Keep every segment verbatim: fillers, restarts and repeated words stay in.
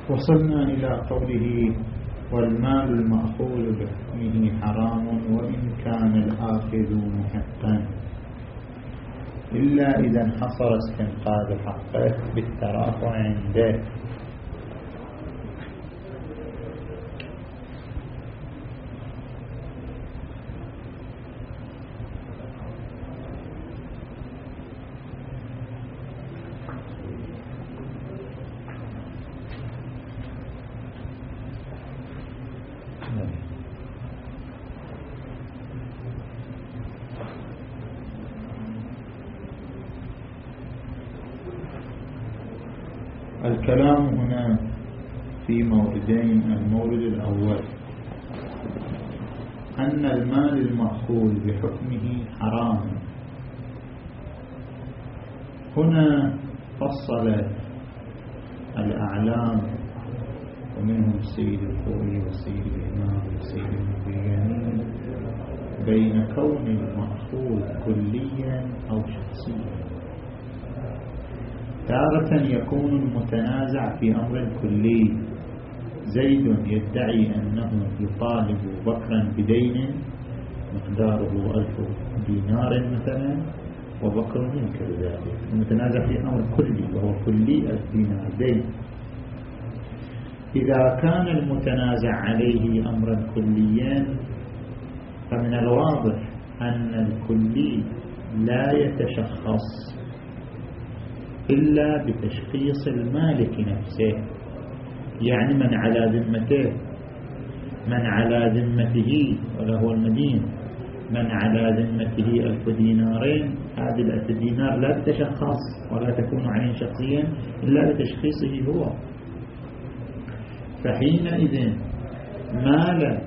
وصلنا إلى قوله والمال المأخوذ بحكمه حرام وإن كان الآخذ محقا إلا إذا انحصر استنقاذ حقه بالترافع عنده. الكلام هنا في موردين. المورد الأول أن المال المأخوذ بحكمه حرام. هنا فصل الأعلام ومنهم السيد الخوئي والسيد الإمام والسيد المبياني بين كون المأخوذ كليا أو شخصيا. تارة يكون المتنازع في أمر كلي، زيد يدعي أنه يطالب بكرا بدين مقداره ألف دينار مثلا وبكر ينكر ذلك. المتنازع في أمر كلي وهو كلي ألف دينار دين. إذا كان المتنازع عليه أمرا كليا فمن الواضح أن الكلي لا يتشخص إلا بتشخيص المالك نفسه، يعني من على ذمته، من على ذمته وله المدين، من على ذمته ألف دينارين. هذه الألف دينار لا تتشخص ولا تكون عين شخصيا إلا بتشخيصه هو. فحينئذ ما لا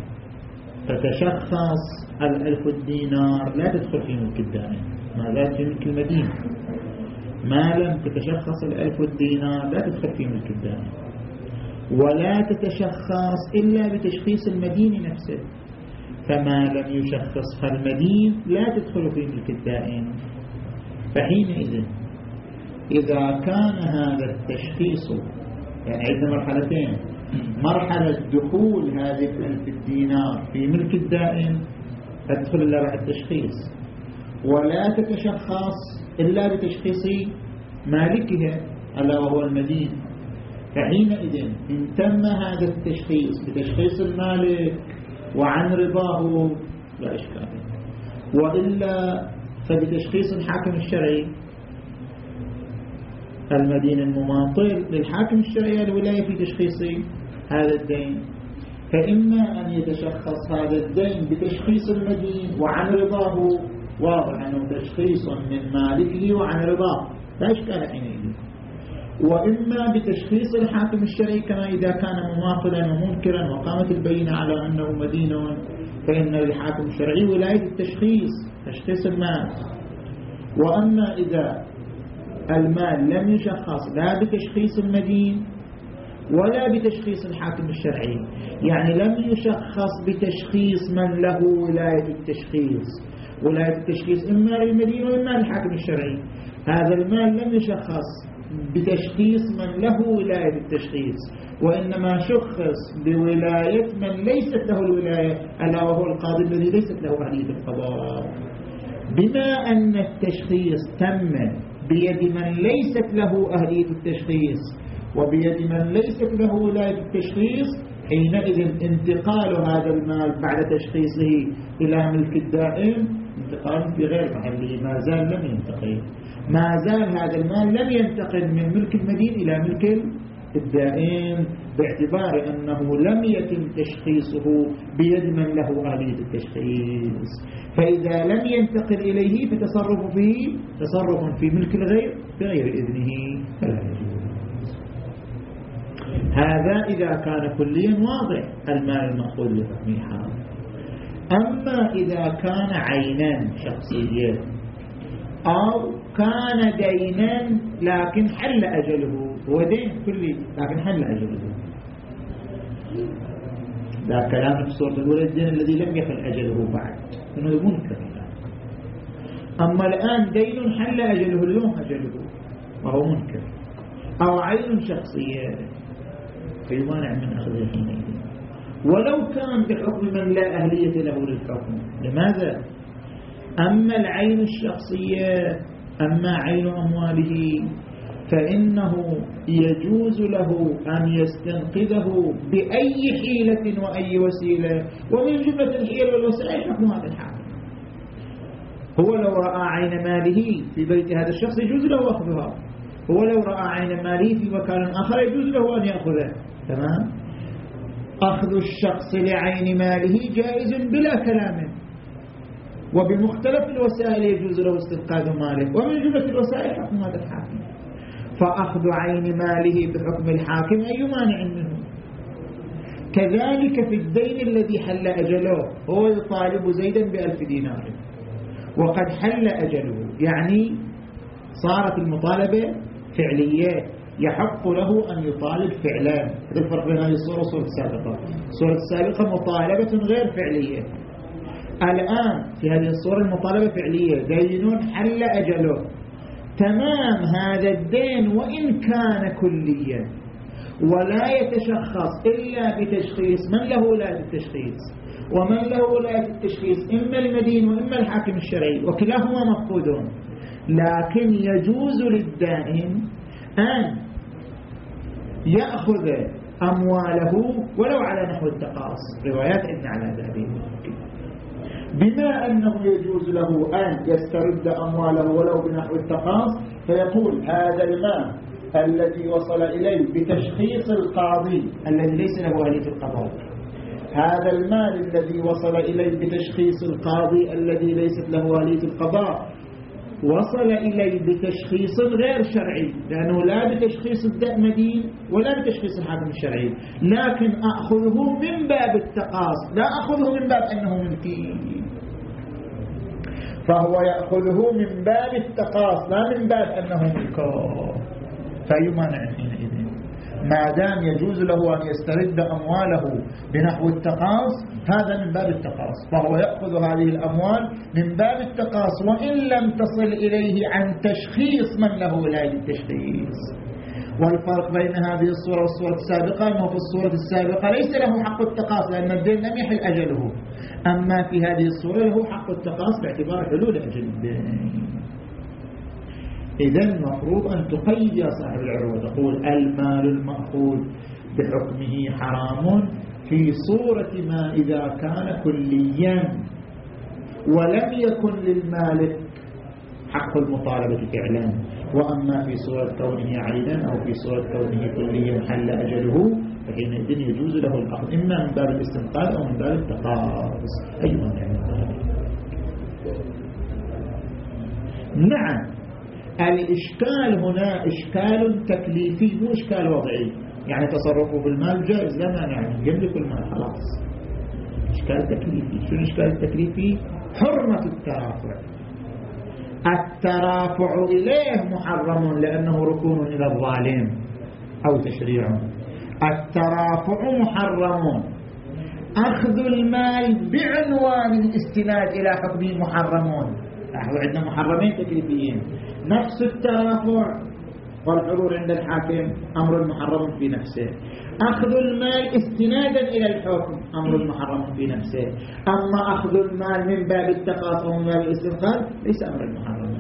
تتشخص الألف الدينار لا تدخل في ملك الدائن، ما لا في ملك المدين. ما لم تتشخص الألف الدينار لا تدخل في ملك الدائن، ولا تتشخص إلا بتشخيص المدين نفسه. فما لم يشخصها المدين لا تدخل في ملك الدائن. فحينئذ إذا كان هذا التشخيص، يعني عندنا مرحلتين: مرحلة دخول هذه الألف الدينار في ملك الدائن تدخل إلا بعد التشخيص، ولا تتشخص إلا بتشخيص مالكها ألا وهو المدين. فحينئذ إن تم هذا التشخيص بتشخيص المالك وعن رضاه لا إشكال، وإلا فبتشخيص الحاكم الشرعي. المدين المماطل للحاكم الشرعي الولاية في تشخيص هذا الدين. فإما أن يتشخص هذا الدين بتشخيص المدين وعن رضاه، واضح أنه تشخيص من مالكه وعن رضاه لا إشكال حينئذ، وإما بتشخيص الحاكم الشرعي كما إذا كان مماطلا ومنكرا وقامت البينة على أنه مدين، فإن للحاكم الشرعي ولاية التشخيص، تشخيص المال. وأما إذا المال لم يشخص لا بتشخيص المدين ولا بتشخيص الحاكم الشرعي، يعني لم يشخص بتشخيص من له ولاية التشخيص، ولاية التشخيص إما للمدين وإما للحاكم الشرعي، هذا المال لم يشخص بتشخيص من له ولاية التشخيص، وإنما شخص بولاية من ليست له الولاية ألا وهو القاضي الذي ليست له أهلية القضاء. بما أن التشخيص تم بيد من ليست له أهلية التشخيص وبيد من ليست له ولاية التشخيص، حينئذ انتقال هذا المال بعد تشخيصه إلى ملك الدائن انتقال في غير محله، ما زال لم ينتقل، ما زال هذا المال لم ينتقل من ملك المدين إلى ملك الدائن، باعتبار أنه لم يتم تشخيصه بيد من له آلية التشخيص. فإذا لم ينتقل إليه فتصرف فيه تصرف في ملك الغير بغير إذنه فلا يجوز. هذا إذا كان كليا واضح المال المأخوذ بحكمه حرام. أما إذا كان عينا شخصيا أو كان دينا لكن حل أجله، هو دين كلي لكن حل أجله، لا كلام في الصورة الأولى الدين الذي لم يحل أجله بعد إنه منكر. أما الآن دين حل أجله اليوم أجله وهو منكر، أو عين شخصية فيمانع من أخذه حينئذ ولو كان بحكم من لا أهلية له للحكم. لماذا؟ أما العين الشخصية، أما عين أمواله، فإنه يجوز له أن يستنقذه بأي حيلة وأي وسيلة، ومن جملة الحيل والوسائل حكم هذا الحاكم. هو لو رأى عين ماله في بيت هذا الشخص يجوز له أخذها، هو لو رأى عين ماله في مكان آخر يجوز له أن يأخذه. تمام؟ أخذ الشخص لعين ماله جائز بلا كلام، وبمختلف الوسائل يجوز له استنقاذ ماله، ومن جملة الوسائل حكم هذا الحاكم. فأخذ عين ماله بحكم الحاكم أي مانع منه. كذلك في الدين الذي حل أجله، هو يطالب زيدا بألف دينار وقد حل أجله، يعني صارت المطالبة فعلية، يحق له أن يطالب فعلا. هذا الفرق بين هذه الصورة والصورة السابقة. الصورة السابقة مطالبة غير فعلية، الآن في هذه الصورة المطالبة فعلية، دين حل أجله. تمام، هذا الدين وإن كان كليا ولا يتشخص إلا بتشخيص من له ولاية التشخيص، ومن له ولاية التشخيص إما المدين وإما الحاكم الشرعي، وكلاهما مفقودون، لكن يجوز للدائن أن يأخذ أمواله ولو على نحو التقاص. روايات إن على ذلك، بما أنه يجوز له أن يسترد أمواله ولو بنحو التقاص، فيقول هذا المال الذي وصل إليه بتشخيص القاضي الذي ليس له أهلية القضاء، هذا المال الذي وصل إليه بتشخيص القاضي الذي ليست له أهلية القضاء وصل إليه بتشخيص غير شرعي، لأنه لا بتشخيص المدين ولا بتشخيص الحاكم الشرعي، لكن أخذه من باب التقاص، لا أخذه من باب أنه ملكي، فهو يأخذه من باب التقاص لا من باب أنه ملكه. فأي مانع حينئذ؟ ما دام يجوز له أن يسترد أمواله بنحو التقاص، هذا من باب التقاص، فهو يأخذ هذه الأموال من باب التقاص وإن لم تصل إليه عن تشخيص من له ولاية التشخيص. والفرق بين هذه الصورة والصورة السابقة أنه في الصورة السابقة ليس له حق التقاص لأن الدين لم يحل أجله، أما في هذه الصورة له حق التقاص باعتبار حلول أجل الدين. إذن المفروض أن تقيد يا صاحب العروة، تقول المال المأخوذ بحكمه حرام في صورة ما إذا كان كليا ولم يكن للمالك حق المطالبة فعلا، وأما في صورة كونه عينا أو في صورة كونه كليا حل أجله فحينئذ يجوز له الأخذ إما من باب الاستنقاذ أو من باب التقاص. أيضا يعني نعم، الإشكال هنا إشكال تكليفي مو إشكال وضعي، يعني تصرفه بالمال جائز لا مانع، يملك المال خلاص. إشكال تكليفي. شو الإشكال التكليفي؟ حرمة الترافع. الترافع إليه محرم لأنه ركون إلى الظالم أو تشريع. الترافع محرم، أخذ المال بعنوان الاستناد إلى حكمه محرمون. عندنا محرمين تكليفيين، نفس الترافع والحضور عند الحاكم أمر محرم في نفسه، أخذ المال استنادا إلى الحكم أمر محرم في نفسه، أما أخذ المال من باب التقاص ومن باب الاستنقاذ ليس أمر محرم.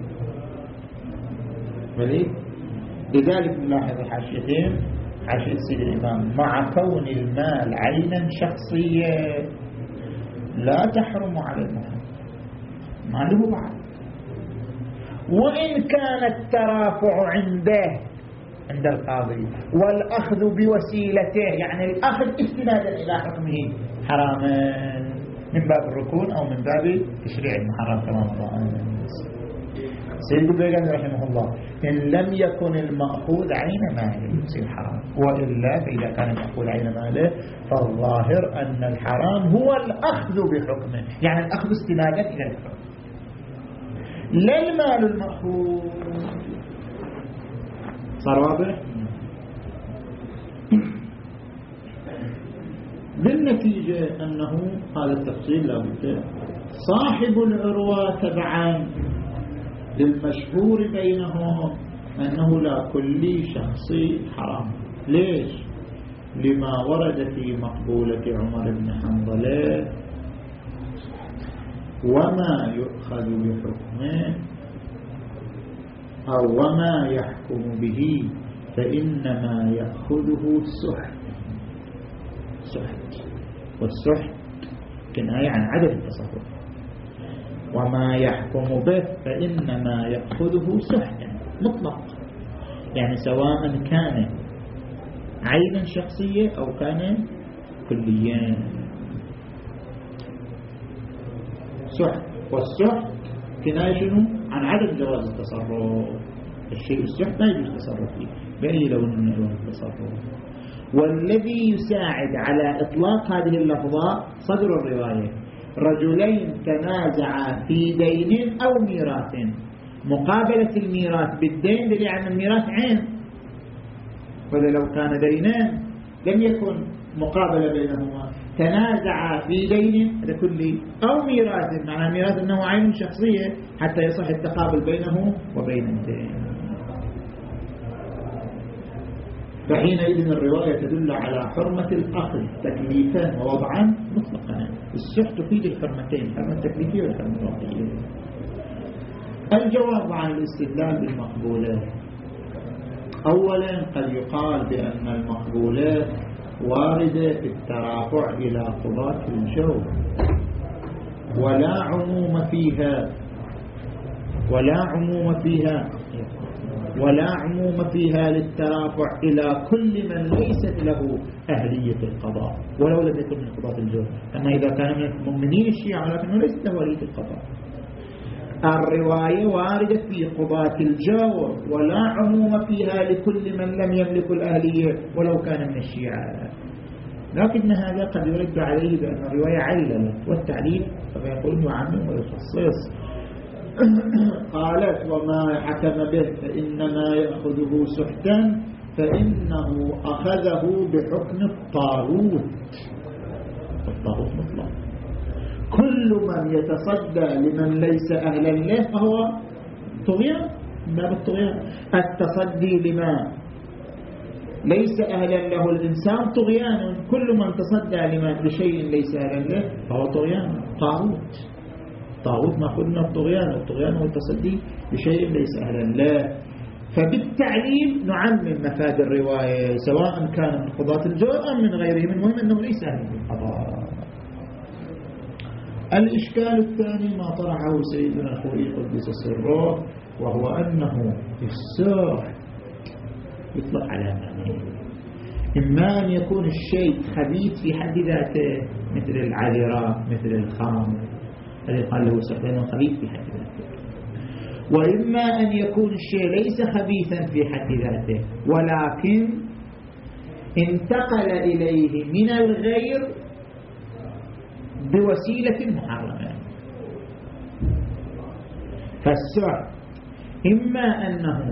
لذلك نلاحظ حاشيتين، حاشية سيد الإمام: مع كون المال عينا شخصية لا تحرم على المال، ما له بعد، وإن كان الترافع عنده عند القاضي والأخذ بوسيلته، يعني الأخذ استنادا إلى حكمه حراما من باب الركون أو من باب تشريع المحرم كما مضى. سيد البيقاني رحمه الله: إن لم يكن المأخوذ عين ماله يصير حرام، وإلا فإذا كان المأخوذ عين ماله فالظاهر أن الحرام هو الأخذ بحكمه، يعني الأخذ استنادا إلى الحكم لا المال المأخوذ. صار واضح؟ بالنتيجة أنه هذا التفصيل لابد. صاحب العروة تبعا للمشهور بينهم أنه لا كلي شخصي حرام. ليش؟ لما ورد في مقبولة عمر بن حنظلة وما يؤخذ بحكمه أو وما يحكم به فإنما يأخذه سحت. سحت والسحت كناية عن عدم التصرف، وما يحكم به فإنما يأخذه سحتا مطلق، يعني سواء كان عينا شخصية أو كان كليا. سحت والسحت كناية شنو؟ عن عدم جواز التصرف. الشيء السحت ما يجوز التصرف فيه بأي لون من ألوان التصرف. والذي يساعد على إطلاق هذه اللفظات صدر الرواية: رجلين تنازعا في دين أو ميراث. مقابلة الميراث بالدين دليل على الميراث عين، وإذا لو كان دينان لم يكن مقابلة بينهما. تنازعا في دين هذا كله أو ميراث، معنى الميراث أنه عين شخصية حتى يصح التقابل بينه وبين الدين. فحينئذ الرواية تدل على حرمة الأخذ تكليفا ووضعا مطلقا. السحت تفيد الحرمتين، الحرمة التكليفية والحرمة الوضعية. الجواب عن الاستدلال بالمقبولات: أولا قد يقال بأن المقبولات واردة في الترافع إلى قضاة الجور ولا عموم فيها ولا عموم فيها ولا عموم فيها للترافع إلى كل من ليست له أهلية القضاء ولو لم يكن من قضاة الجور. أما إذا كان من المؤمنين الشيعة ولكنه ليست له أهلية القضاء. الرواية واردة في قضاة الجور ولا عموم فيها لكل من لم يملك الأهلية ولو كان من الشيعة. لكن هذا قد يرد عليه بأن الرواية عللت، والتعليل كما يقول يعمم ويخصص. قالت: وما حكم به فإنما يأخذه سحتا فإنه أخذه بحكم الطاغوت. الطاغوت مطلق، كل من يتصدى لمن ليس أهلا له فهو طغيان، من باب الطغيان. التصدي لما ليس أهلا له الإنسان طغيان، كل من تصدى لما لشيء ليس أهلا له فهو طغيان. طاغوت طاغوت مأخوذ من الطغيان، والطغيان هو التصدي لشيء ليس أهلا له. فبالتعليل نعمم مفاد الرواية سواء كان من قضاة الجور أم من غيرهم، المهم أنه ليس أهلا للقضاء. الإشكال الثاني ما طرحه سيدنا الخوئي قدس سره، وهو أنه السحت يطلق على معنى: إما أن يكون الشيء خبيث في حد ذاته مثل العذراء مثل الخمر الذي قال له سحت لأنه خبيث في حد ذاته، وإما أن يكون الشيء ليس خبيثا في حد ذاته ولكن انتقل إليه من الغير بوسيلة محرمة. فالسحت إما أنه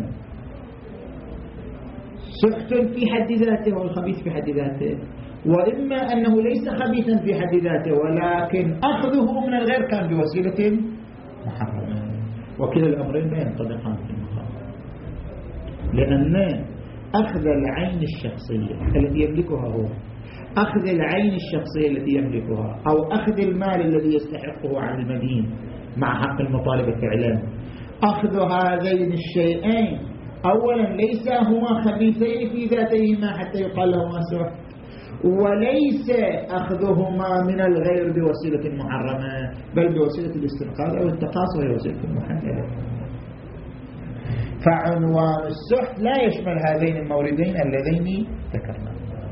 سحت في حد ذاته والخبيث في حد ذاته، وإما أنه ليس خبيثا في حد ذاته ولكن أخذه من الغير كان بوسيلة محرمة. وكلا الأمرين لا ينطبقان في المقام، لأن أخذ العين الشخصية التي يملكها هو، أخذ العين الشخصية التي يملكها، أو أخذ المال الذي يستحقه عن المدين مع حق المطالبة فعلا، أخذ هذين الشيئين أولا ليس هما خبيثين في ذاتهما حتى يقال لهما سحت، وليس أخذهما من الغير بوسيلة محرمة بل بوسيلة الاستنقاذ أو التقاص وهي وسيلة محددة. فعنوان السحت لا يشمل هذين الموردين اللذين ذكرنا.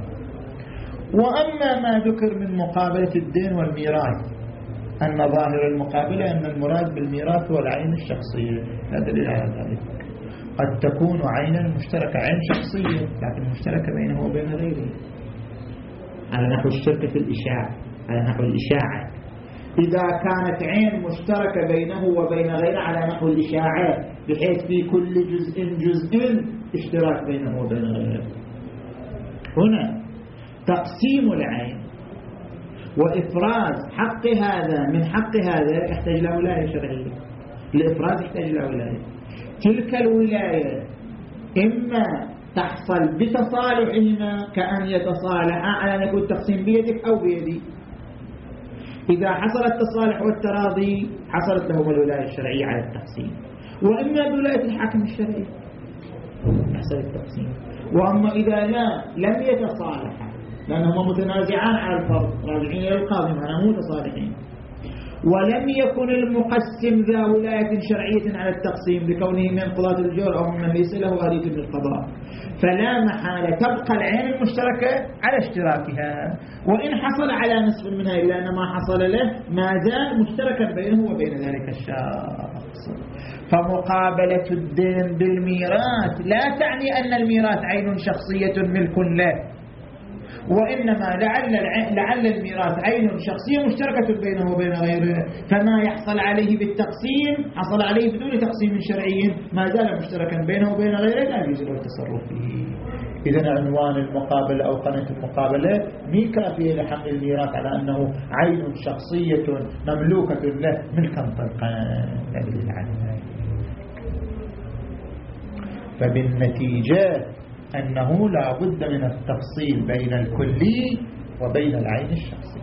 وأما ما ذكر من مقابلة الدين والميراث أن ظاهر المقابلة أن المراد بالميراث هو العين الشخصية، لا دليل على ذلك. قد تكون عينا مشتركة، عين شخصية لكن مشتركة بينه وبين غيره، على نحو الشركة في الإشاعة، على نحو الإشاعة. إذا كانت عين مشتركة بينه وبين غيره على نحو الإشاعة بحيث في كل جزء جزء اشتراك بينه وبين غيره، هنا تقسيم العين وإفراز حق هذا من حق هذا يحتاج إلى ولاية شرعية. الإفراز يحتاج إلى ولاية. تلك الولاية إما تحصل بتصالحهما كأن يتصالحا على أن يكون تقسيم بيدك أو بيدي. إذا حصل التصالح والتراضي حصلت لهم الولاية الشرعية على التقسيم، وإما بولاية الحاكم الشرعي يحصل التقسيم. وأما إذا لا لم يتصالحا لأنهما متنازعان على الفرض راجعين إلى القاضي معنا متصالحين، ولم يكن المقسم ذا ولاية شرعية على التقسيم بكونه من قضاة الجور أو من ليس له آلية من القضاء، فلا محالة تبقى العين المشتركة على اشتراكها، وإن حصل على نصف منها إلا أن ما حصل له ما زال مشتركا بينه وبين ذلك الشخص. فمقابلة الدين بالميراث لا تعني أن الميراث عين شخصية ملك له، وإنما لعل لعل الميراث عين شخصية مشتركة بينه وبين غيره، فما يحصل عليه بالتقسيم حصل عليه بدون تقسيم شرعي ما زال مشتركا بينه وبين غيره لا يجوز له التصرف فيه. إذن عنوان المقابلة أو قناة المقابلة مي كافية لحمل الميراث على أنه عين شخصية مملوكة له ملكا طلقا. فبالنتيجة أنه لا بد من التفصيل بين الكلي وبين العين الشخصية.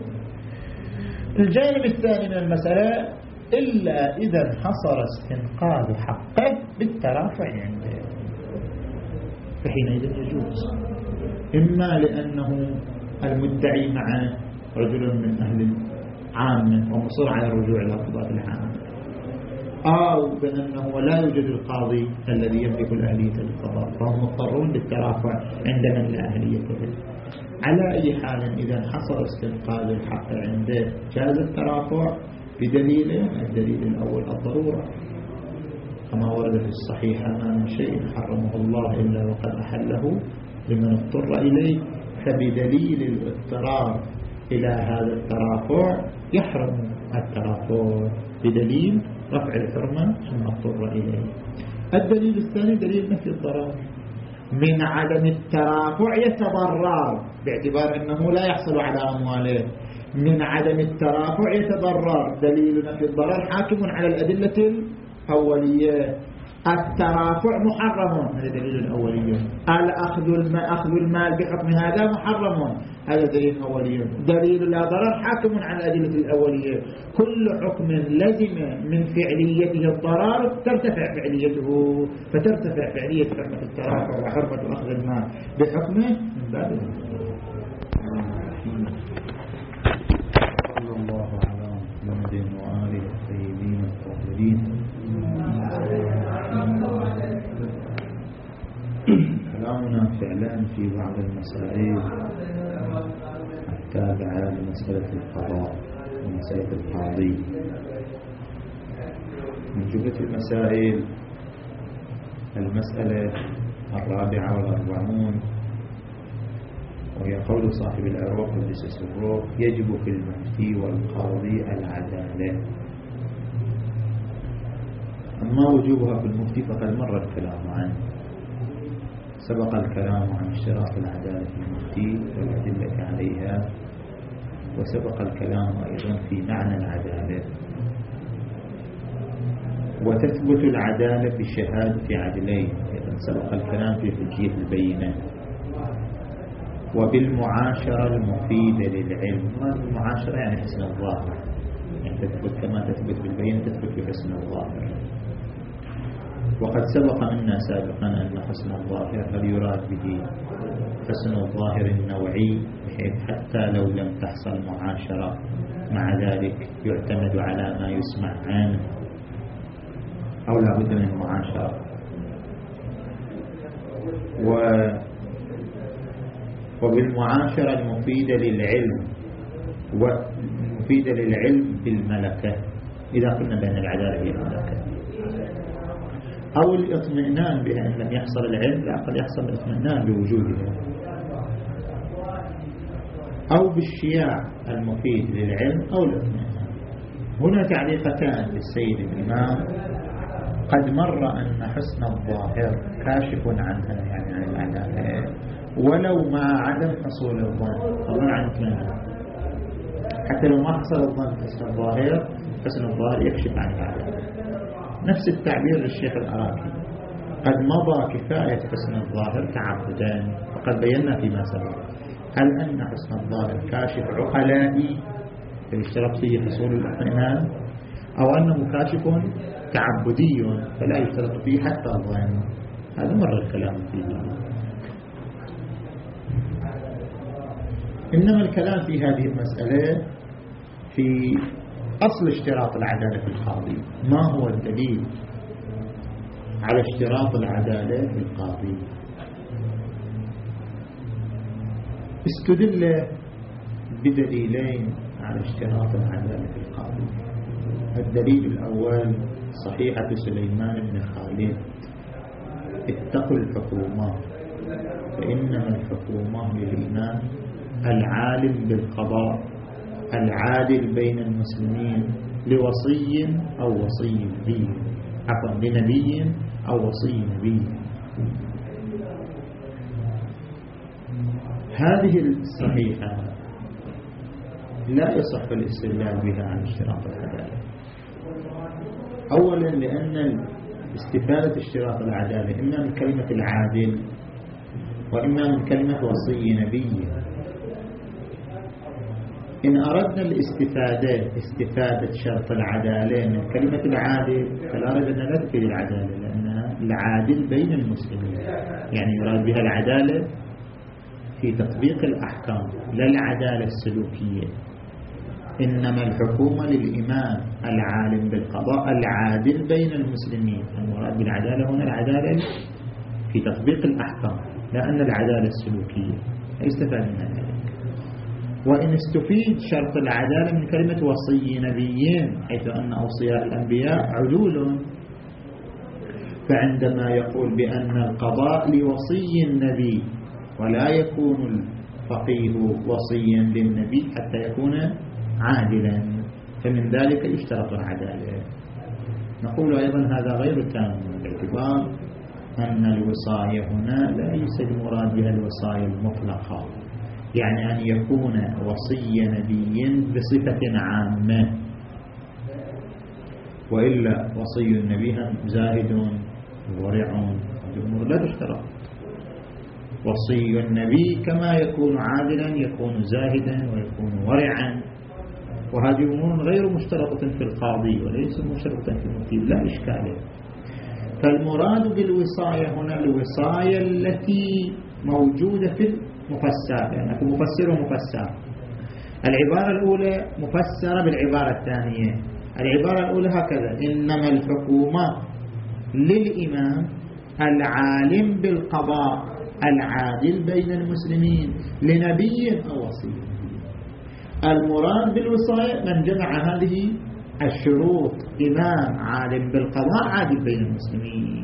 الجانب الثاني من المسألة إلا إذا حصل استنقاذ حقه بالترافع عنده، فحينئذ يجوز، إما لأنه المدعي مع رجل من أهل عامة ومصر على الرجوع إلى قضاة العامة، أو بأنه لا يوجد القاضي الذي يملك الأهلية للقضاء فهم مضطرون للترافع عند من لا أهلية له. على أي حال إذا حصل استنقاذ الحق عنده جاز الترافع بدليل الدليل الأول الضرورة، كما ورد في الصحيح ما من شيء حرمه الله إلا وقد أحله لمن اضطر إليه، فبدليل الاضطرار إلى هذا الترافع يحرم الترافع بدليل رفع الحرمة ثم اضطر إليه. الدليل الثاني دليل نفي الضرر، من عدم الترافع يتضرر باعتبار أنه لا يحصل على أمواله، من عدم الترافع يتضرر، دليل نفي الضرر حاكم على الأدلة الأولية. الترافع محرم هذا دليل الأولية، الأخذ المال, أخذ المال بحكم هذا محرم هذا دليل الأولية، دليل لا ضرر حاكم على الأدلة الأولية. كل حكم لزم من فعليته الضرر ترتفع فعليته، فترتفع فعلية حرمة الترافع وحرمة أخذ المال بحكمه من باب صلى الله على محمد وآله الطيبين الطاهرين. كلامنا فعلا في بعض المسائل التابعة لمسألة القضاء ومسألة القاضي. من جملة المسائل المسألة الرابعة والأربعون، وهي قول صاحب الأروق قدس سره: يجب في المفتي والقاضي العدالة. أما وجوبها في المفتي فقد مر الكلام عنه، سبق الكلام عن اشتراط العدالة في المفتي والأدلة عليها، وسبق الكلام أيضا في معنى العدالة. وتثبت العدالة بشهادة عدلين، أيضا سبق الكلام في حجية البينة. وبالمعاشرة المفيدة للعلم، ما المعاشرة يعني حسن الظاهر، يعني تثبت كما تثبت بالبينة تثبت بحسن الظاهر. وقد سبق منا سابقا أن حسن الظاهر هل يراد به حسن الظاهر النوعي، بحيث حتى لو لم تحصل معاشرة مع ذلك يعتمد على ما يسمع عنه، أو لا بد من معاشرة. و وبالمعاشرة المفيدة للعلم، والمفيدة للعلم بالملكة إذا قلنا بأن العدالة هي الملكة، أو الاطمئنان بها إن لم يحصل العلم لا قد يحصل الاطمئنان بوجودها، أو بالشياع المفيد للعلم أو الاطمئنان. هنا تعليقتان للسيد الإمام. قد مر أن حسن الظاهر كاشف عنها يعني عن العدالة ولو مع عدم حصول الظن، طبعا عن اطمئنان، حتى لو ما حصل الظن حسن الظاهر حسن الظاهر يكشف عن العدالة. نفس التعبير للشيخ العراقي قد مضى كفاية حسن الظاهر تعبدا، وقد بينا فيما سبق هل أن حسن الظاهر كاشف عقلائي يشترط فيه حصول الإيمان، أو أنه كاشف تعبدي فلا يشترط فيه حتى الظن. هذا مر الكلام فيه. إنما الكلام في هذه المسألة في أصل اشتراط العدالة في القاضي. ما هو الدليل على اشتراط العدالة في القاضي؟ استدل بدليلين على اشتراط العدالة في القاضي. الدليل الأول صحيحة سليمان بن خالد: اتقوا الحكومة فإنما الحكومة للإمام العالم بالقضاء العادل بين المسلمين لوصي أو وصي نبي، عفوا لنبي أو وصي نبي. هذه الصحيحة لا يصح الاستدلال بها عن اشتراط العدالة. أولا لأن استفادة اشتراط العدالة إما من كلمة العادل وإما من كلمة وصي نبي. إن أردنا الاستفادة استفادة شرط العدالة من كلمة العادل فلا رجل أن لا تفيد العدالة، لأنها العادل بين المسلمين، يعني يراد بها العدالة في تطبيق الأحكام لا العدالة السلوكية. إنما الحكومة للإمام العالم بالقضاء العادل بين المسلمين. المراد بالعدالة هنا العدالة في تطبيق الأحكام لا أن العدالة السلوكية. يستفاد من ذلك. وإن استفيد شرط العدالة من كلمة وصي نبيين حيث أن أوصياء الأنبياء عدول، فعندما يقول بأن القضاء لوصي النبي ولا يكون الفقيه وصيا للنبي حتى يكون عادلا، فمن ذلك يشترط العدالة. نقول أيضا هذا غير تام باعتبار أن الوصاية هنا ليس المراد بها الوصاية المطلقة، يعني أن يكون وصي نبي بصفة عامة، وإلا وصي النبي زاهد ورع الأمور لا تشترط. وصي النبي كما يكون عادلا يكون زاهدا ويكون ورعا، وهذه أمور غير مشترطة في القاضي وليس مشترطة في المفتي، لا إشكال. فالمراد بالوصاية هنا الوصاية التي موجودة في المفسر، يعني مفسر ومفسر. العبارة الأولى مفسرة بالعبارة الثانية. العبارة الأولى هكذا: إنما الحكومة للإمام العالم بالقضاء العادل بين المسلمين لنبي أو وصي. المراد بالوصاية من جمع هذه الشروط: إمام عالم بالقضاء عادل بين المسلمين.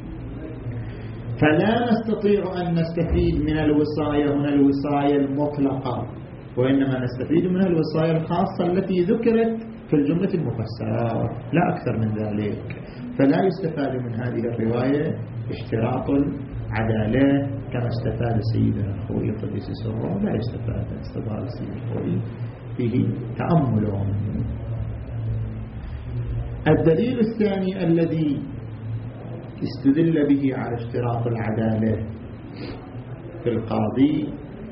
فلا نستطيع أن نستفيد من الوصاية هنا الوصاية المطلقة، وإنما نستفيد من الوصاية الخاصة التي ذكرت في الجملة المفسرة لا أكثر من ذلك. فلا يستفاد من هذه الرواية اشتراط العدالة كما استفاد سيدنا الخوئي قدس سره، لا يستفاد استفاد سيدنا الخوئي فيه تأمل. الدليل الثاني الذي استدل به على اشتراط العدالة في القاضي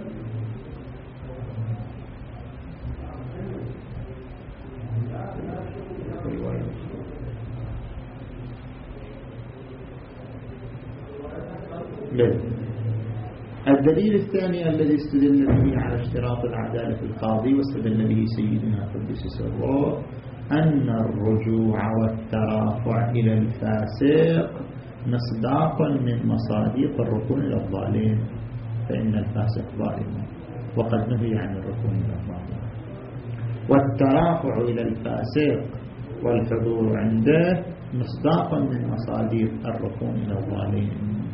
الدليل الثاني الذي استدل به على اشتراط العدالة في القاضي واستدل به سيدنا قدس سره أن الرجوع والترافع إلى الفاسق مصداق من مصادق الركون إلى الظالم، فإن الفاسق ظالم وقد نهي عن الركون إلى الظالم. والترافع إلى الفاسق والحضور عنده مصداق من مصادق الركون إلى الظالم،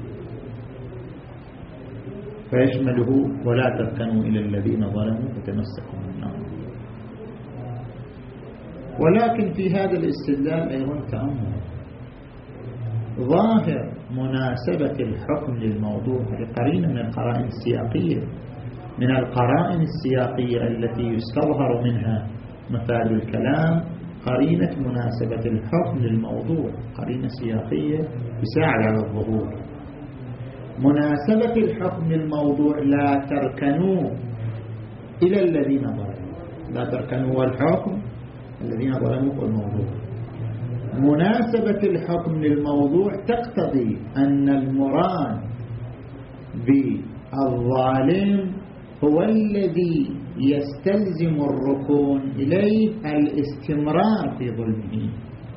فيشمله ولا تركنوا إلى الذين ظلموا فتمسكوا بالنار. ولكن في هذا الاستدلال أيضا تأمل. ظاهر مناسبة الحكم للموضوع لقرينة من القرائن السياقية، من القرائن السياقية التي يستظهر منها مفاد الكلام قرينة مناسبة الحكم للموضوع، قرينة سياقية تساعد على الظهور. مناسبة الحكم للموضوع لا تركنوا إلى الذين ظلموا، لا تركنوا والحكم الذين ظلموا الموضوع. مناسبة الحكم للموضوع تقتضي أن المراد بالظالم هو الذي يستلزم الركون إليه الاستمرار في ظلمه.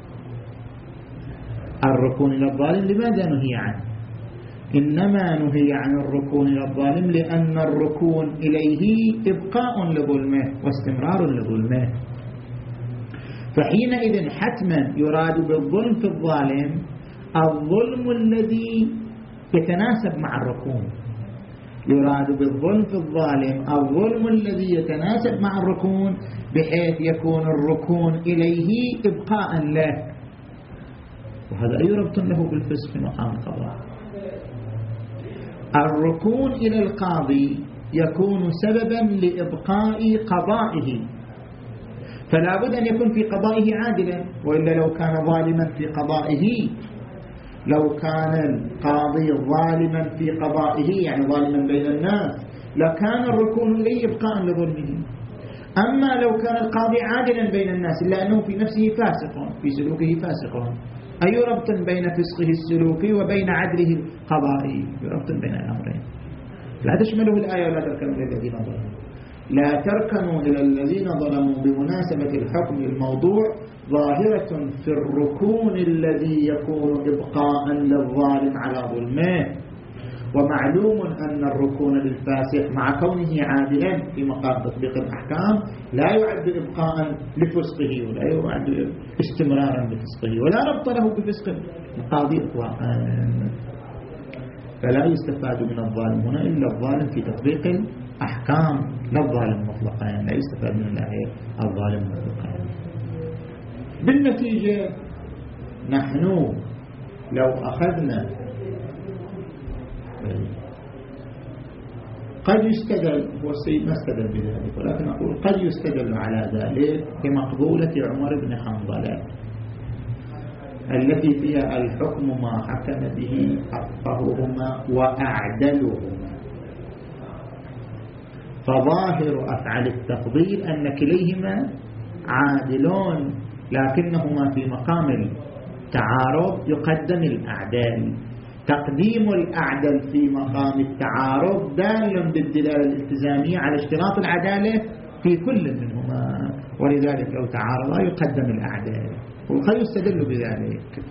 الركون إلى الظالم لماذا نهي عنه؟ إنما نهي عن الركون إلى الظالم لأن الركون إليه إبقاء لظلمه واستمرار لظلمه، فحينئذ حتما يراد بالظلم في الظالم الظلم الذي يتناسب مع الركون، يراد بالظلم في الظالم الظلم الذي يتناسب مع الركون بحيث يكون الركون إليه إبقاء له، وهذا أي ربط له بالفسق في مقام القضاء. الركون إلى القاضي يكون سببا لإبقاء قضائه، فلا بد أن يكون في قضائه عادلا، وإلا لو كان ظالما في قضائه، لو كان القاضي ظالما في قضائه يعني ظالما بين الناس لكان الركون إليه إبقاء لظلمه. أما لو كان القاضي عادلا بين الناس إلا أنه في نفسه فاسق، في سلوكه فاسق، أي ربط بين فسقه السلوكي وبين عدله القضائي؟ ربط بين الأمرين. لا تشمله الآية ولا تركنوا إلى الذين ظلموا، لا تركنوا إلى الذين ظلموا بمناسبة الحكم للموضوع ظاهرة في الركون الذي يكون إبقاء للظالم على ظلمه. ومعلوم أن الركون للفاسق مع كونه عادلا في مقام تطبيق الأحكام لا يعد إبقاء لفسقه ولا يعد استمرارا لفسقه ولا ربط له بفسق القاضي إطلاقا، فلا يستفاد من الظالم هنا إلا الظالم في تطبيق الأحكام، لا الظالم مطلقا، لا يستفاد من الآية الظالم مطلقا. بالنتيجة نحن لو أخذنا قد يستدل، هو السيد ما استدل بذلك، ولكن أقول قد يستدل على ذلك بمقبولة عمر بن حنظلة التي فيها الحكم ما حكم به أفقههما وأعدلهما، فظاهر أفعال التفضيل أن كليهما عادلون لكنهما في مقام التعارض يقدم الأعدال. تقديم الأعدل في مقام التعارض دال بالدلالة الالتزامية على اشتراط العدالة في كل منهما، ولذلك لو تعارضا يقدم الأعدال، وقد يستدل بذلك.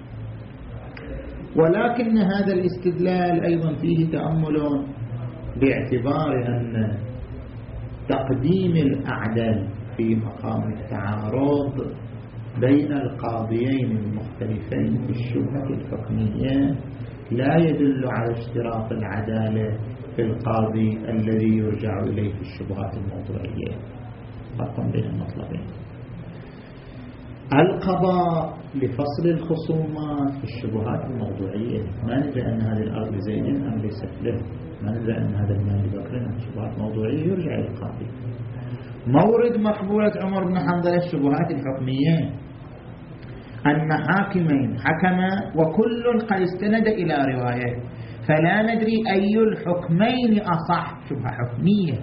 ولكن هذا الاستدلال أيضا فيه تأمل باعتبار أن تقديم الأعدال في مقام التعارض بين القاضيين المختلفين في الشبهة الحكمية لا يدل على اشتراط العدالة في القاضي الذي يرجع إليه في الشبهات الموضوعية، فرق بين المطلبين. القضاء لفصل الخصومات في الشبهات الموضوعية، ما ندري أن هذه الأرض لزيد أم ليست له، ما ندري أن هذا المال لبكر، شبهات موضوعية يرجع إلى القاضي. مورد مقبولة عمر بن حنظلة الشبهات الحكمية أن حاكمين حكما وكل قد استند إلى رواية، فلا ندري أي الحكمين أصح، شبهة حكمية،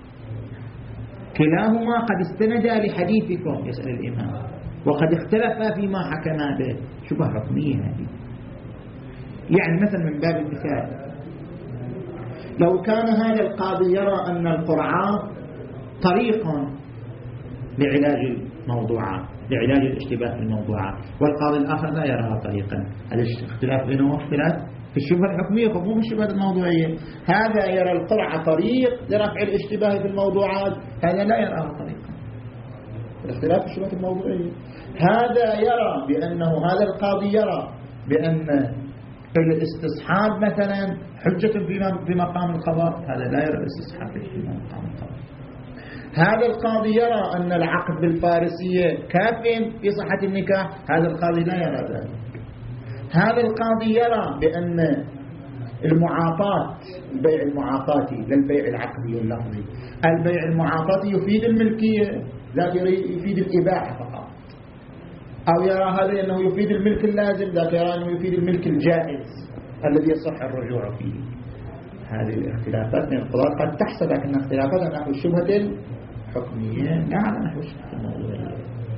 كلاهما قد استند لحديثكم يسأل الإمام وقد اختلفا فيما حكما به، شبهة حكمية هذه. يعني مثلا من باب المثال لو كان هذا القاضي يرى أن القرعة طريق لعلاج الموضوعات، لعلاج الاشتباه في الموضوعات، والقاضي الآخر لا يراها طريقا، الاختلاف بينهما اختلاف في الشبهة الحكمية فمو في الشبهة الموضوعية. هذا يرى القرعة طريق لرفع الاشتباه في الموضوعات، هذا لا يراها طريقا، الاختلاف في الشبهة الموضوعية. هذا يرى بأنه هذا القاضي يرى بأن الاستصحاب مثلا حجة في مقام القضاء، هذا لا يرى الاستصحاب في مقام القضاء. هذا القاضي يرى أن العقد بالفارسية كاف في صحة النكاح، هذا القاضي لا يرى ذلك. هذا القاضي يرى بأن المعاطاة، البيع المعاطاتي للبيع العقدي اللفظي، البيع المعاطاتي يفيد الملكية لا يفيد الإباحة فقط، أو يرى هذا أنه يفيد الملك اللازم، ذاك يرى أنه يفيد الملك الجائز الذي يصح الرجوع فيه. هذه الاختلافات من القضاء قد تحصل، لكن اختلافات نحو الشبهة الحكمية لا على نحو الشبهة الموضوعية.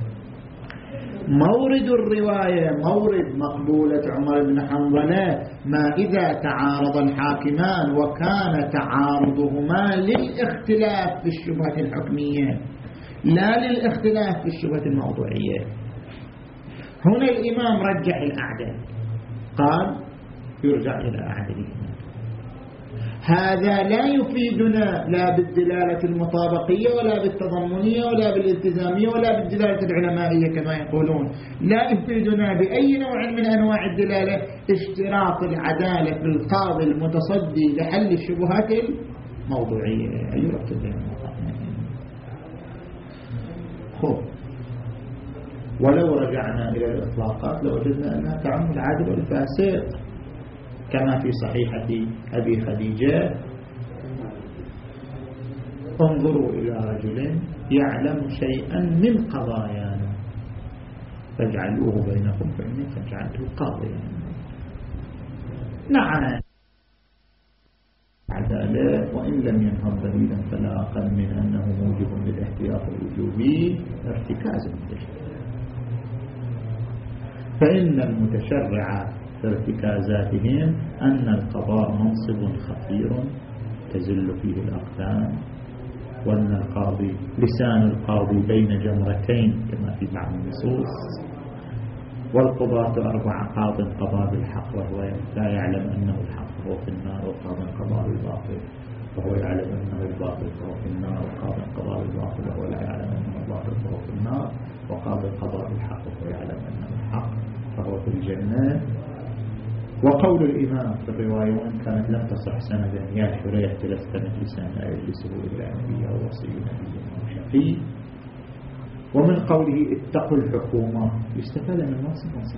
مورد الرواية مورد مقبولة عمر بن حنظلة ما إذا تعارض الحاكمان وكان تعارضهما للاختلاف في الشبهة الحكمية لا للاختلاف في الشبهة الموضوعية. هنا الإمام رجح الأعداد، قال يرجع إلى أعدادهما. هذا لا يفيدنا لا بالدلالة المطابقية ولا بالتضمنية ولا بالالتزامية ولا بالدلالة العلمائية كما يقولون، لا يفيدنا بأي نوع من أنواع الدلالة اشتراط العدالة في القاضي المتصدي لحل الشبهات الموضوعية. أي ربط بين المقامين؟ خب، ولو رجعنا إلى الإطلاقات لوجدنا أنها تعم العادل والفاسق، كما في صحيحة أبي خديجة: انظروا إلى رجل يعلم شيئا من قضايانا فاجعلوه بينكم فإني فجعلته قاضيا. نعم عدالة، وإن لم ينهض دليلا فلا أقل من أنه موجب للاحتياط الوجوبي ارتكاز المتشرع، فإن المتشرع في ارتكازاتهم أن القضاء منصب خطير تزل فيه الأقدام، وأن القاضي لسان القاضي بين جمرتين كما في بعض النصوص، والقضاة أربع: قاض قضى بالحق وهو لا يعلم أنه الحق فهو في النار، وقاض قضى بالباطل وهو يعلم أنه الباطل فهو في النار، وقاض قضى بالباطل وهو لا يعلم أنه الباطل فهو في النار، وقاض قضى بالحق وهو يعلم أنه الحق فهو في الجنة. وقول الإمام في الرواية: وإن كانت لم تصح سندا يا شريح جلست مجلسا لا يجلسه إلا نبي أو وصي نبي أو شقي. ومن قوله اتقوا الحكومة يستفاد من نص نص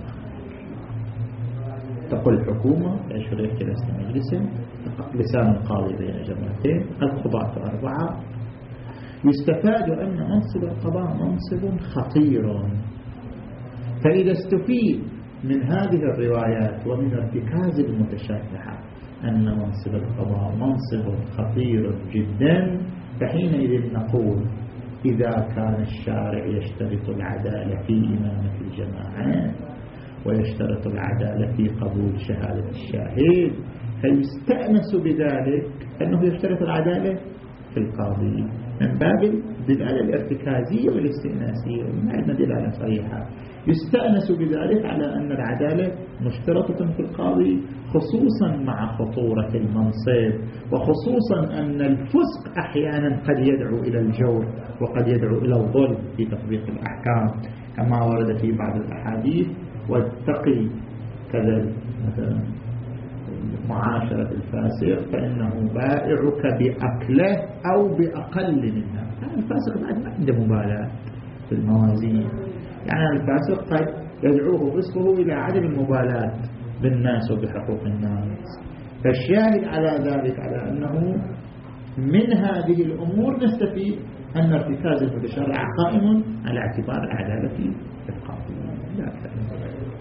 اتقوا الحكومة يا شريح جلست مجلسا، لسان القاضي بين جمرتين، القضاة أربعة. يستفاد أن منصب القضاء منصب خطير، فإذا استفيد من هذه الروايات ومن ارتكاز المتشرعة أن منصب القضاء منصب خطير جدا، فحينئذ نقول إذا كان الشارع يشترط العدالة في إمامة الجماعة ويشترط العدالة في قبول شهادة الشاهد، فيستأنس بذلك أنه يشترط العدالة في القاضي من باب الدلالة الارتكازية والاستئناسية، وما عندنا دلالة صريحة. يستأنس بذلك على أن العدالة مشترطة في القاضي، خصوصا مع خطورة المنصب، وخصوصا أن الفسق أحيانا قد يدعو إلى الجور وقد يدعو إلى الظلم في تطبيق الأحكام، كما ورد في بعض الأحاديث: واتقي كذا مثلا معاشرة الفاسق فإنه بائعك بأكله أو بأقل منها. يعني الفاسق بعد ما عنده مبالاة في الموازين، يعني الفاسق قد يدعوه فسقه إلى عدم المبالاة بالناس وبحقوق الناس. فالشاهد على ذلك على أنه من هذه الأمور نستفيد أن ارتكاز المتشرع قائم على اعتبار العدالة في القاضي. لا أكثر من ذلك.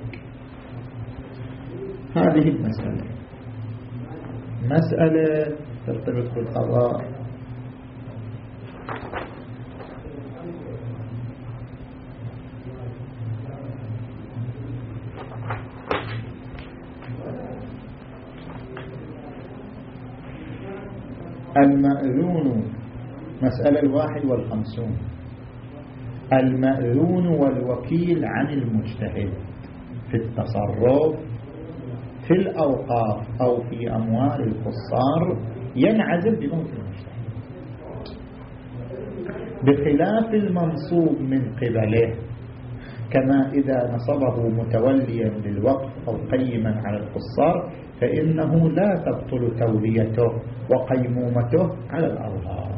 هذه المسألة مسألة ترتبط بالقضاء. المأذون، مسألة الواحد والخمسون: المأذون والوكيل عن المجتهد في التصرف في الأوقاف أو في أموال القصار ينعزل بموت المجتهد، بخلاف المنصوب من قبله، كما إذا نصبه متوليا للوقف أو قيما على القصار فإنه لا تبطل توليته وقيمومته على الأظهار.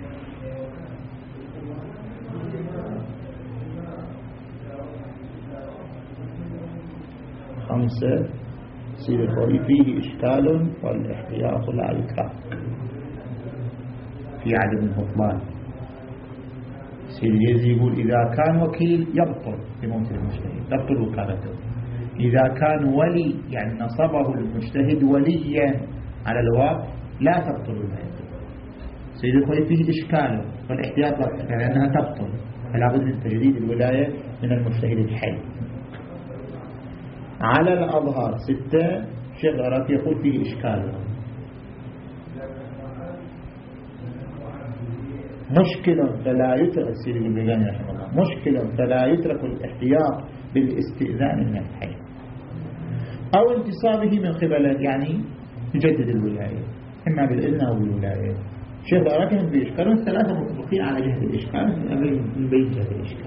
خمسة: سير فيه إشكال والاحتياط لا يكره في عدم البطلان. سيدي يزي يقول إذا كان وكيل يبطل بموت المجتهد، تبطل وكالته. إذا كان ولي يعني نصبه المجتهد وليا على الوقف لا تبطل ولايته. سيدي يقول فيه إشكال والاحتياط لأنها تبطل، فلا بد من تجديد الولاية من المجتهد الحي. على الأظهر ستة شيخ العراقي يقول فيه إشكال، مشكلة فلا يترك السيد البيلاني رحمه الله، مشكلة فلا يترك الاحتياط بالاستئذان من الحي أو انتصابه من قبله، يعني يجدد الولاية إما بالإذن أو بالولاية. شيخ العراقي بإشكال الثلاثة مطبقين على جهة الإشكال من بين جهة الإشكال.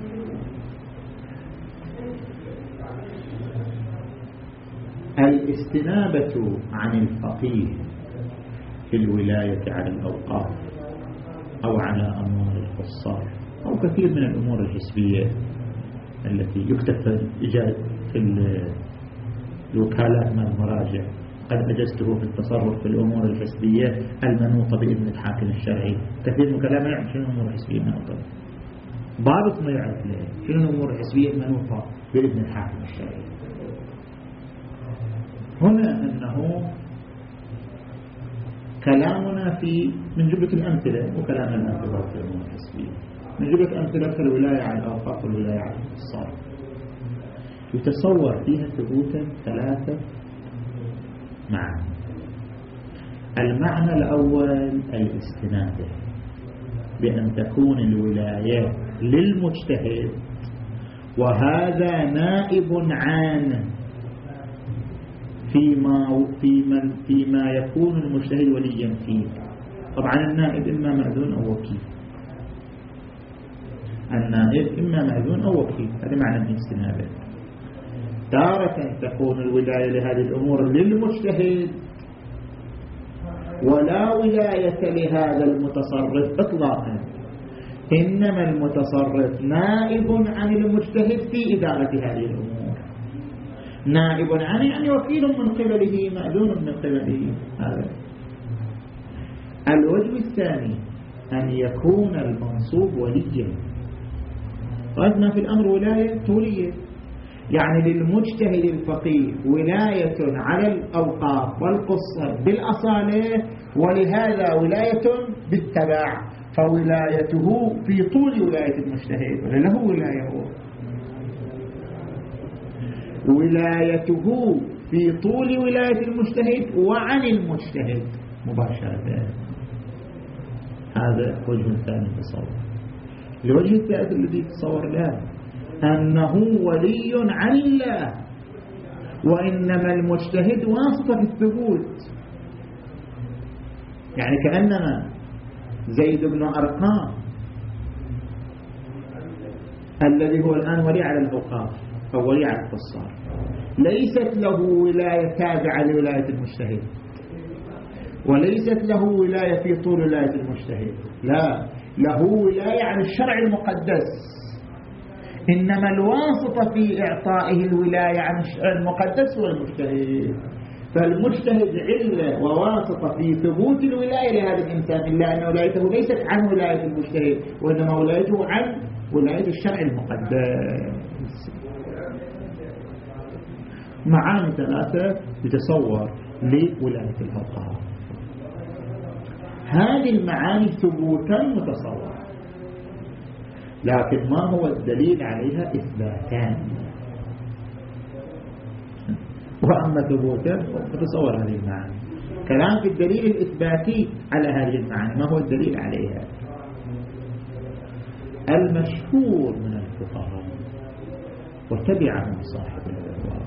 الاستنابة عن الفقيه في الولاية على الأوقاف أو على أمور الخصار أو كثير من الأمور الحسبية التي يكتفى في الوكالات مع المراجع. قد أجزته في التصرف في الأمور الحسبية المنوطة بإذن الحاكم الشرعي. كثير من كلام يعرف شنو الأمور الحسبية المنوطة، ضابط ما يعرف ليه شنو الأمور الحسبية المنوطة بإذن الحاكم الشرعي. هنا أنه كلامنا في من جملة الأمثلة، وكلام الأمثلة في الأمور الحسبية من جملة أمثلة في الولاية على الأوقاف والولاية على الخصار يتصور فيها ثبوتا ثلاثة معاني. المعنى الأول الاستنادة، بأن تكون الولاية للمجتهد وهذا نائب عن فيما فيما فيما يكون المجتهد وليا فيه. طبعا النائب إما مأذون أو وكيل، النائب إما مأذون أو وكيل، هذا معنى الاستنادة. تارة تكون الولاية لهذه الأمور للمجتهد ولا ولاية لهذا المتصرف إطلاقا، إنما المتصرف نائب عن المجتهد في إدارة هذه الأمور. نائب عنه يعني وكيل من قبله مأذون من قبله. هذا الوجه الثاني أن يكون المنصوب وليا. قدنا في الأمر ولاية طولية، يعني للمجتهد الفقيه ولاية على الأوقاف والقصة بالأصالة، ولهذا ولاية بالتبع، فولايته في طول ولاية المجتهد ولا له ولاية هو. ولايته في طول ولاية المجتهد وعن المجتهد مباشرة. هذا وجه ثاني تصور. الوجه الثالث الذي تصور له أنه ولي عن الله، وإنما المجتهد واسطة في الثبوت. يعني كأنما زيد بن أرقام الذي هو الآن ولي على الأوقاف أو ولي على القصار ليست له ولاية تابعة لولاية المجتهد، وليست له ولاية في طول ولاية المجتهد، لا، له ولاية عن الشرع المقدس، إنما الواسطة في إعطائه الولاية عن الشرع المقدس هو المجتهد. فالمجتهد علة وواسطة في ثبوت الولاية لهذا الإنسان، إلا أن ولايته ليست عن ولاية المجتهد، وإنما ولايته عن ولاية الشرع المقدس. معاني ثلاثة يتصور لولاية الأوقاف. هذه المعاني ثبوتا متصور، لكن ما هو الدليل عليها؟ إثباتان. وأما ثبوتا متصور هذه المعاني. كلام في الدليل الإثباتي على هذه المعاني، ما هو الدليل عليها؟ المشهور من الفقهاء وتبعهم صاحب الأهواء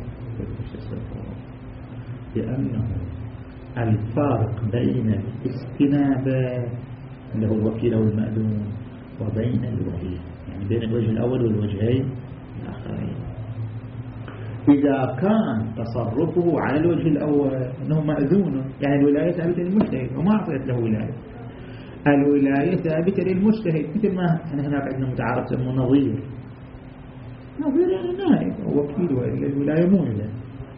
بأنه الفارق بين الاستنابة اللي هو الوكيل أو المأذون وبين الولي، يعني بين الوجه الأول والوجهين الآخرين. إذا كان تصرفه على الوجه الأول أنه مأذون، يعني الولاية ثابتة للمجتهد وما أعطيت له ولاية. الولاية ثابتة للمجتهد، مثل ما احنا هناك عندنا متعارف اسمه نظير. نظير يعني نائب أو وكيل، وإلا الولاية مو له.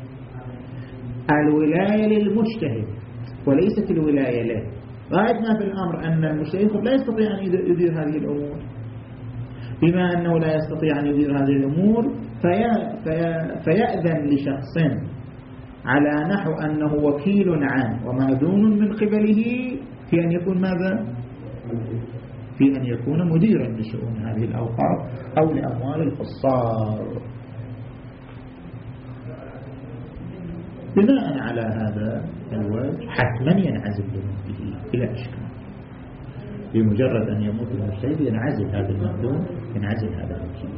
الولاية للمجتهد وليست الولاية له. غاية ما في الأمر أن المجتهد لا يستطيع أن يدير هذه الأمور، بما أنه لا يستطيع أن يدير هذه الأمور في في فيأذن لشخص على نحو أنه وكيل عام ومأذون من قبله في أن يكون ماذا؟ في أن يكون مديرا لشؤون هذه الأوقاف أو لأموال الخصار. بناء على هذا الوجه حتما ينعزل بموته بلا إشكال. بمجرد أن يموت المجتهد ينعزل هذا المأذون، ينعزل هذا الوكيل.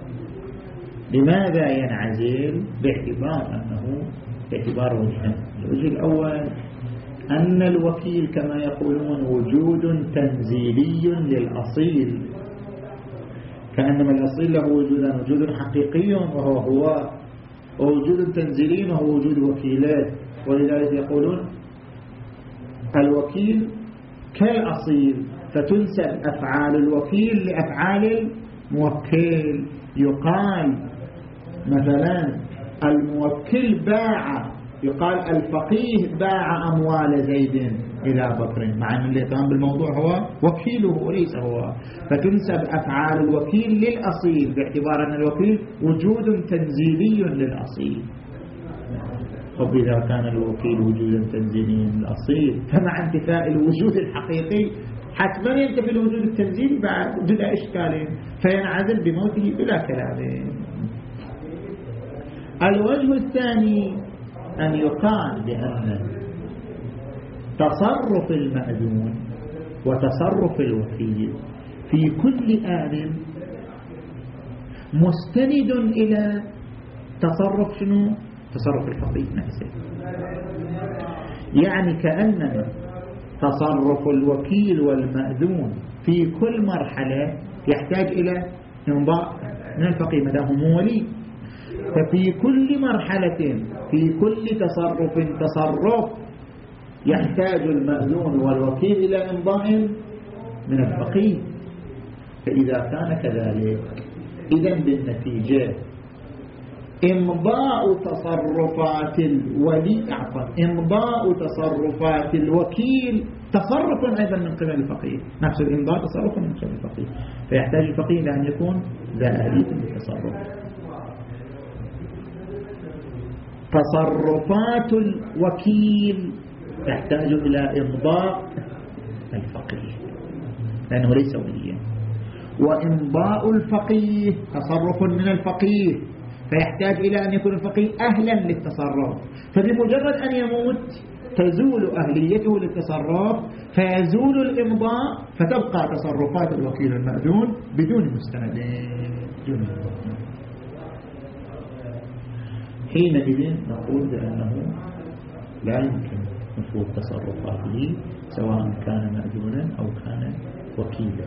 لماذا ينعزل؟ باعتبار أنه باعتبار وجهين. الوجه الأول أن الوكيل كما يقولون وجود تنزيلي للأصيل، كأنما الأصيل له وجودان، وجود حقيقي وهو هو، ووجود تنزيلي وهو وجود وكيلات. ولذلك يقولون الوكيل كالأصيل، فتنسب أفعال الوكيل لأفعال الموكل. يقال مثلا الموكل باع، يقال الفقيه باع أموال زيد إلى بكر، مع أن اللي قام بالموضوع هو وكيله وليس هو، فتنسب أفعال الوكيل للأصيل باعتبار أن الوكيل وجود تنزيلي للأصيل. طب إذا كان الوكيل وجودا تنزيليا للأصيل فمع انتفاء الوجود الحقيقي حتما ينتفي الوجود التنزيلي بعد بلا إشكال، فينعزل بموته بلا كلام. الوجه الثاني أن يقال بأن تصرف المأذون وتصرف الوكيل في كل آن مستند إلى تصرف شنو؟ تصرف الفقيه نفسه. يعني كأنما تصرف الوكيل والمأذون في كل مرحلة يحتاج إلى إمضاء من الفقيه مدام هو ولي، ففي كل مرحلة في كل تصرف تصرف يحتاج المأذون والوكيل إلى إمضاء من الفقيه. فإذا كان كذلك إذن بالنتيجة إمضاء تصرفات الولي عفوا إمضاء تصرفات الوكيل تصرف أيضا من قبل الفقيه، نفس الإمضاء تصرف من قبل الفقيه، فيحتاج الفقيه إلى أن يكون ذا آلية للتصرف. تصرفات الوكيل تحتاج إلى إمضاء الفقيه لأنه ليس وليا، وإمضاء الفقيه تصرف من الفقيه فيحتاج إلى أن يكون الفقيه أهلا للتصرف، فبمجرد أن يموت تزول أهليته للتصرف فيزول الإمضاء، فتبقى تصرفات الوكيل المأذون بدون مستندين. حينئذ نقول بأنه لا يمكن نفوذ تصرفاته سواء كان مأذونا أو كان وكيلا.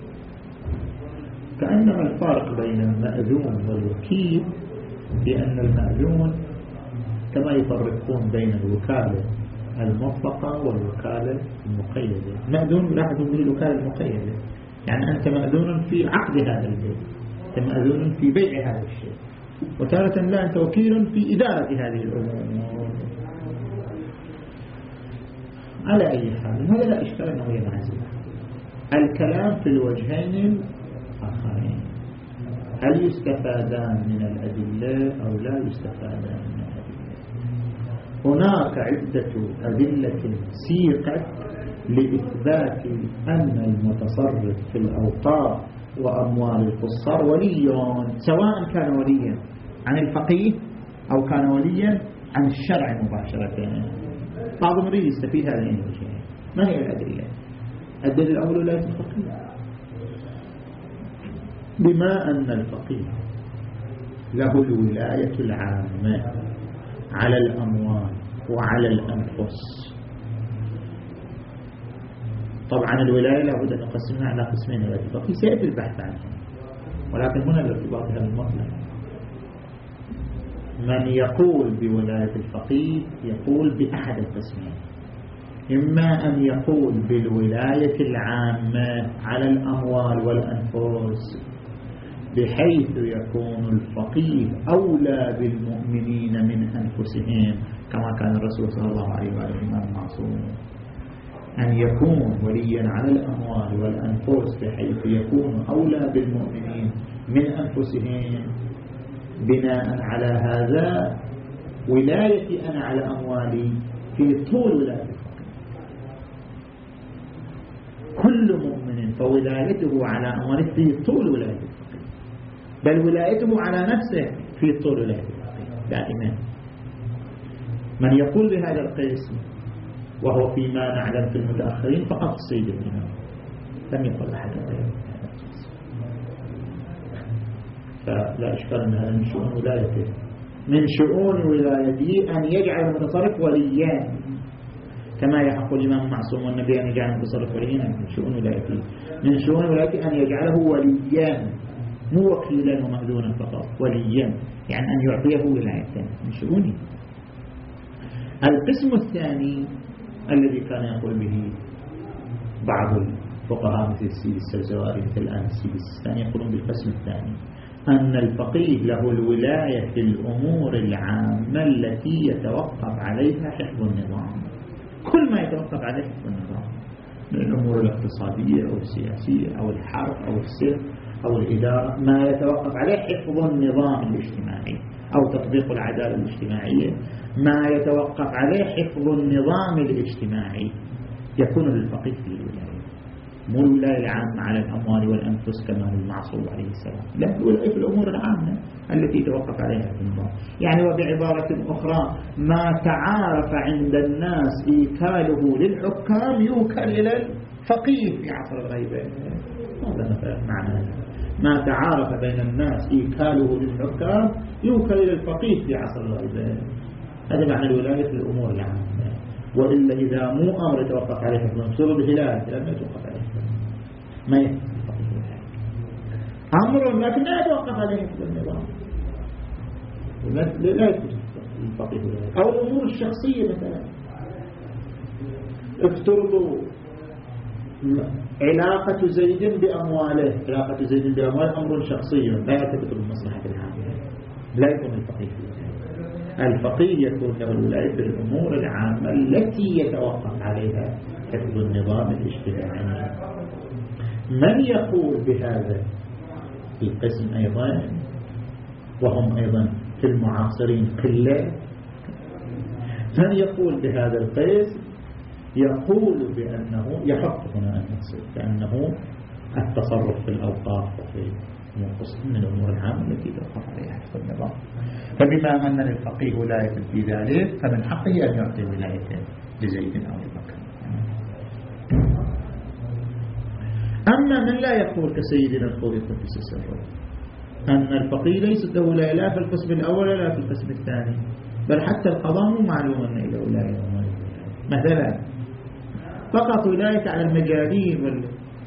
كأنما الفارق بين المأذون والوكيل بأن المأذون كما يفرقون بين الوكالة المطلقة والوكالة المقيدة. مأذون لاحظوا به الوكالة المقيدة، يعني أنت مأذون في عقد هذا البيع، أنت مأذون في بيع هذا الشيء، وتارة لا أنت وكيل في إدارة هذه الأمور. على أي حال هذا لا إشكال أنه ينعزل. الكلام في الوجهين الآخرين، هل يستفادان من الأدلة أو لا يستفادان من الأدلة؟ هناك عدة أدلة سيقت لإثبات أن المتصرف في الأوقاف وأموال القصار ولي، سواء كان وليا عن الفقيه أو كان وليا عن الشرع مباشرة. بعضهم يريد يستفيد هذين الوجهين. ما هي الأدلة؟ الدليل الأول ولاية الفقيه، بما أن الفقيه له الولاية العامة على الأموال وعلى الأنفس. طبعا الولاية لابد أن نقسمها على قسمين، ولاية الفقيه سيأتي البحث عنها، ولكن هنا الارتباط بهذا المطلب. من يقول بولاية الفقيه يقول بأحد القسمين، إما أن يقول بالولاية العامة على الأموال والأنفس بحيث يكون الفقيه أولى بالمؤمنين من أنفسهم كما كان الرسول صلى الله عليه وآله وسلم معصوم، أن يكون وليا على الأموال والأنفس بحيث يكون أولى بالمؤمنين من أنفسهم، بناء على هذا ولايتي أنا على أموالي في طول ولاية الفقيه. كل مؤمن فولايته على أمواله في طول ولاية الفقيه، بل ولايته على نفسه في طول ولاية الفقيه دائما. من يقول بهذا القسم وهو فيما نعلم في المتأخرين فقط السيد الإمام، لم يقل أحد غيره. فلا إشكال أن هذا من شؤون ولايته، من شؤون ولايته أن يجعل المتصرف وليا، كما يحق الإمام المعصوم والنبي أن يجعل المتصرف وليا. من شؤون ولايته من شؤون ولايته أن يجعله وليا، مو وكيلا ومأذونا فقط، وليا يعني أن يعطيه ولايته من شؤونه. القسم الثاني الذي كان يقول به بعض الفقهاء مثل السيد السرزواري مثل الآن السيد السيستاني، يقولون بالقسم الثاني أن الفقيه له الولاية في الأمور العامة التي يتوقف عليها حفظ النظام. كل ما يتوقف عليه حفظ النظام من الأمور الاقتصادية أو السياسية أو الحرب أو السر أو الإدارة، ما يتوقف عليه حفظ النظام الاجتماعي أو تطبيق العدالة الاجتماعية، ما يتوقف عليه حفظ النظام الاجتماعي، يكون للفقيه في الولاية. مو الولاية العامة على الأموال والأنفس كما المعصوم عليه السلام، لا، الولاية في الأمور العامة التي توقف عليها النظام. يعني وبعبارة أخرى ما تعارف عند الناس إيكاله للحكام يوكل إلى الفقيه في عصر الغيبة. هذا مثلا معنى ما تعارف بين الناس إيكاله للحكام يوكل إلى الفقيه في عصر الغيبة. هذا معنى الولاية في الأمور العامة. وإلا إذا مو أمر يتوقف عليه حفظ النظام الهلال لم يتوقف عليه ما يتوقف عليه أمر، لكن لا يتوقف عليه حفظ النظام، لا يتوقف الفقيه. أو الأمور الشخصية مثلا، افترضوا علاقة زيد بأمواله، علاقة زيد بأمواله أمر شخصي لا يرتبط بالمصلحة العامة، لا يكون الفقيه. الفقيه يكون له الولاية بالأمور العامة التي يتوقف عليها حفظ النظام الاجتماعي. من يقول بهذا القسم أيضا وهم أيضا في المعاصرين قلة، من يقول بهذا القسم يقول بأنه يحق هنا أن يصير بأنه التصرف في الأوقاف وفي قسم من الأمور العامة التي توقف عليها حفظ النظام. فبما أن للفقيه ولاية في ذلك فمن حقه أن يعطي ولايته لزيد أو لبكر. أما من لا يقول كسيدنا الخوي قدس سره أن الفقيه ليست له ولاية لا في القسم الأول ولا في القسم الثاني، بل حتى القضاء مو معلوم أن إلى ولاية مثلا فقط ولاية على المجانين وال...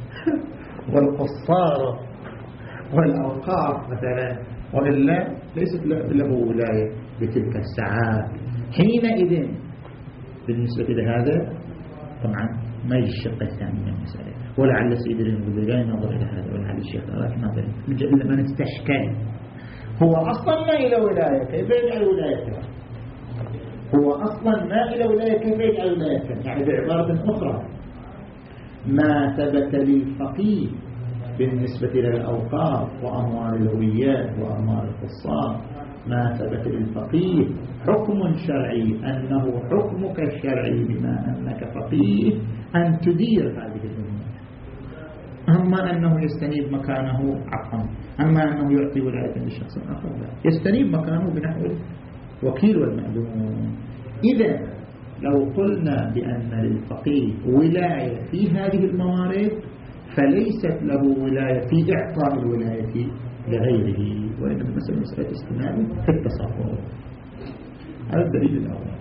والقصار والأوقاف مثلا، وإلا ليست له ولاية بتلك الساعات. حينئذ بالنسبة لهذا طبعا ما يجي الشق الثاني من المسألة، ولعل السيد المبدلين نظر إلى هذا ولعل الشيخ لكن نظر إلا من استشكل هو أصلا ما إلى ولاية كيف يجعل ولايته، هو أصلا ما إلى ولاية كيف يجعل ولايته. يعني بعبارة أخرى ما ثبت للفقيه بالنسبة للأوقاف وأموال الهويات وأموال القصار، ما ثبت للفقيه حكم شرعي أنه حكمك الشرعي بما أنك فقيه أن تدير هذه الأمور. أما أنه يستنيب مكانه عفوا أما أنه يعطي ولاية لشخص آخر لا، يستنيب مكانه بنحو الوكيل والمأذون. إذا لو قلنا بأن للفقيه ولاية في هذه الموارد فليست له ولاية في إعطاء الولاية لغيره، وإنما مسألة مسألة استناد في التصرف. هذا الدليل الأول.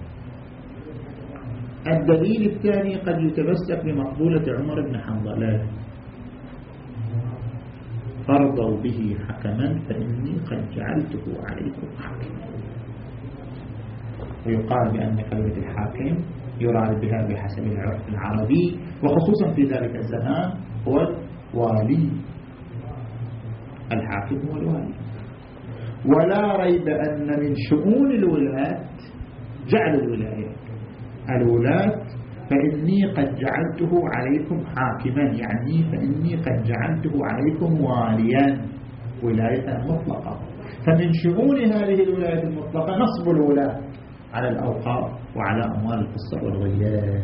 الدليل الثاني قد يتمسك بمقبولة عمر بن حنظلة فرضوا به حكما فإني قد جعلته عليكم حكما. ويقال بأن كلمة الحاكم يراد بها بحسب العرف العربي وخصوصا في ذلك الزمان هو الوالي. الحاكم هو الوالي. ولا ريب أن من شؤون الولاة جعل الولاية. الولاة فإني قد جعلته عليكم حاكما، يعني فإني قد جعلته عليكم واليا ولاية مطلقة. فمن شؤون هذه الولاية المطلقة نصب الولاة على الأوقاف وعلى أموال القصة والغياب.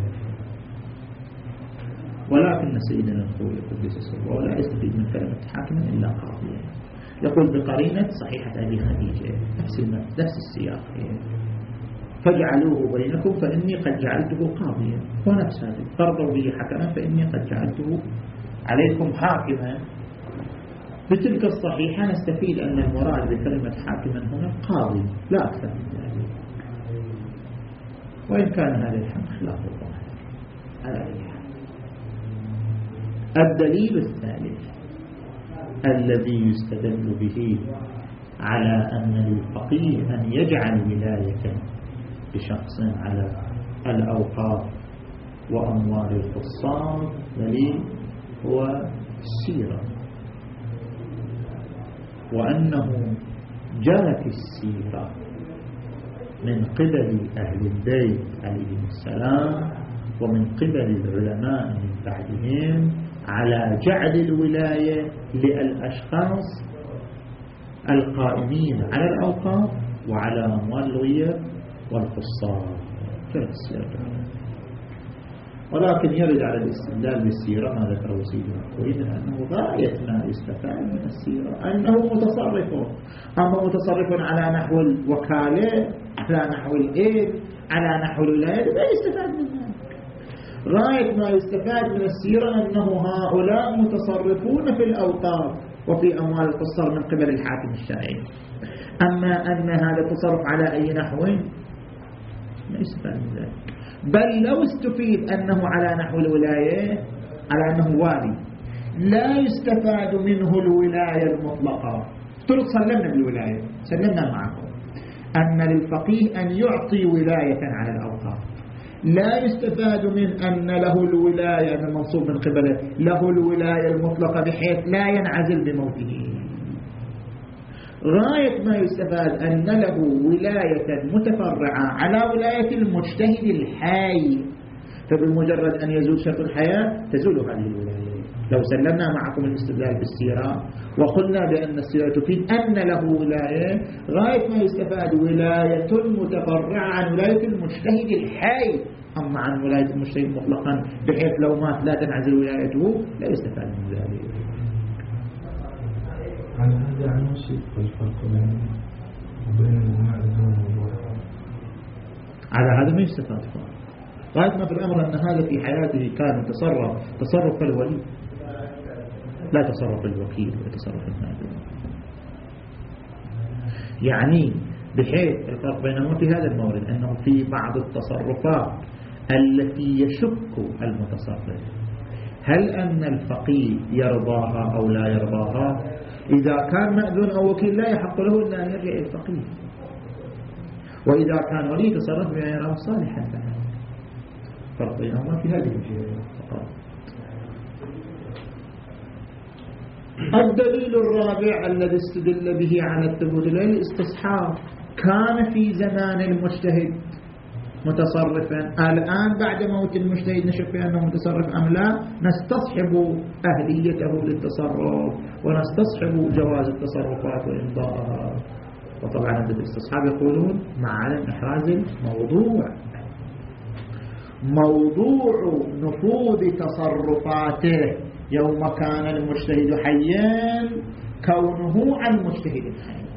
ولكن سيدنا الخوي قدس سره لا يستفيد من كلمة حاكما إلا قاضيا. يقول بقرينة صحيحة أبي خديجة نفس نفس السياق، فاجعلوه بينكم فإني قد جعلته قاضيا، ونفس هذه فرضوا به حكما فإني قد جعلته عليكم حاكما. بتلك الصحيحة نستفيد أن المراد بكلمة حاكما هنا قاضي لا أكثر من ذلك، وإن كان هذا الحمد خلاف الظاهر على أي حال. الدليل الثالث الذي يستدل به على أن للفقيه أن يجعل ولاية بشخص على الأوقاف وأموال القصار دليل هو السيرة، وأنه جاءت السيرة من قبل أهل البيت عليهم السلام ومن قبل العلماء من بعدهم على جعل الولاية للأشخاص القائمين على الأوقاف وعلى أموال الغياب والقصار كانت السيرة. ولكن يرد على الاستدلال بالسيرة ما ذكره سيدنا الخوي أنه غاية ما يستفاد من السيرة أنه متصرف، أما متصرف على نحو الوكالة على نحو الإيد على نحو الولاية لا يستفاد منها. غاية ما يستفاد من السيرة أنه هؤلاء متصرفون في الأوقاف وفي أموال القصار من قبل الحاكم الشرعي، أما أن هذا التصرف على أي نحو لا يستفاد من ذلك. بل لو استفيد أنه على نحو الولاية على أنه والي لا يستفاد منه الولاية المطلقة. افترض سلمنا بالولاية، سلمنا معكم أن للفقيه أن يعطي ولاية على الأوقاف، لا يستفاد من أن له الولاية المنصوب من قبله له الولاية المطلقة بحيث لا ينعزل بموته. غاية ما يستفاد أن له ولاية متفرعة على ولاية المجتهد الحي، فبمجرد أن يزول شرط الحياة تزول هذه الولاية. لو سلمنا معكم الاستدلال بالسيرة وقلنا بأن السيرة تفيد أن له ولاية، غاية ما يستفاد ولاية متفرعة عن ولاية المجتهد الحي، أما عن ولاية المجتهد مطلقا بحيث لو مات لا تنعزل ولايته لا يستفاد من ذلك. على هذا عن وشي الفرق بين المعزوم والوحيد، على هذا ما يستفاد فرق. غاية ما في الأمر أن هذا في حياته كان تصرف تصرف الولي لا تصرف الوكيل وتصرف النادر، يعني بحيث الفرق بينهما في هذا المورد أنه في بعض التصرفات التي يشك المتصرف هل أن الفقيه يرضاها أو لا يرضاها. إذا كان مأذون أو وكيل لا يحق له إلا أن يرجع إلى الفقيه، وإذا كان ولي تصرف بما يراه صالحا فعلا. فرق بينهما في هذه الجهة فقط. الدليل الرابع الذي استدل به على الثبوت الاستصحاب، كان في زمان المجتهد متصرفا، الآن بعد موت المجتهد نشك بأنه متصرف أم لا، نستصحب أهليته للتصرف ونستصحب جواز التصرفات وإمضاءها. وطبعا عند الاستصحاب يقولون مع عدم إحراز الموضوع، موضوع نفوذ تصرفاته يوم كان المجتهد حيا كونه عن مجتهد حي.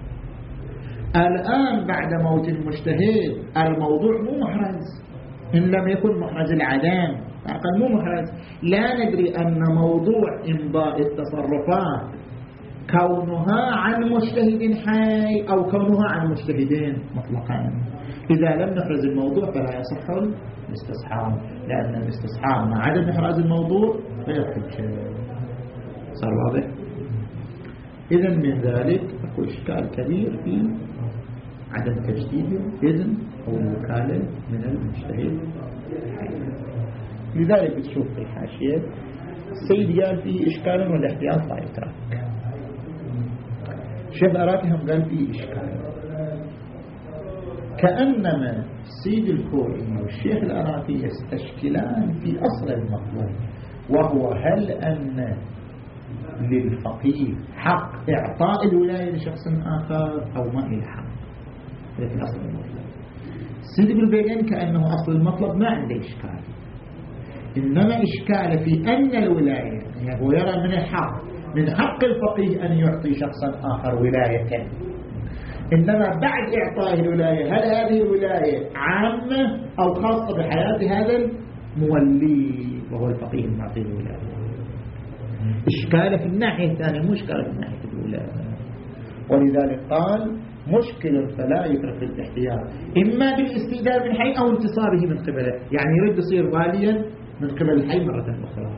الآن بعد موت المجتهد الموضوع مو محرز، إن لم يكن محرز العدم فأقل مو محرز. لا ندري أن موضوع إمضاء التصرفات كونها عن مجتهد حي أو كونها عن مجتهدين مطلقا. إذا لم نحرز الموضوع فلا يصح الاستصحاب، لأن الاستصحاب مع عدم إحراز الموضوع فيدخل شيء. صار واضح؟ إذن من ذلك أكو إشكال كبير في عدم تجديد إذن أو الوكالة من المجتهد الحي. لذلك تشوف في الحاشية السيد قال فيه إشكال والاحتياط لا يترك. الشيخ أراكهم قال فيه إشكال، كأنما السيد الخوئي والشيخ العراقي يستشكلان في أصل المطلوب، وهو هل أن للفقيه حق إعطاء الولاية لشخص آخر أو ما إلى حق. هذا في أصل المطلب. السيد ابن البيجاني كأنه أصل المطلب ما عنده إشكال، إنما إشكال في أن الولاية، يعني هو يرى من الحق من حق الفقيه أن يعطي شخصا آخر ولاية، إنما بعد إعطائه الولاية هل هذه الولاية عامة أو خاصة بحياة هذا المولي وهو الفقيه المعطي الولاية. إشكال في الناحية الثانية، مو إشكال في الناحية الأولى. ولذلك قال مشكل فلا يترك الاحتياط إما بالاستئداب من حي أو انتصابه من قبله، يعني يريد يصير واليا من قبل الحي مرة أخرى.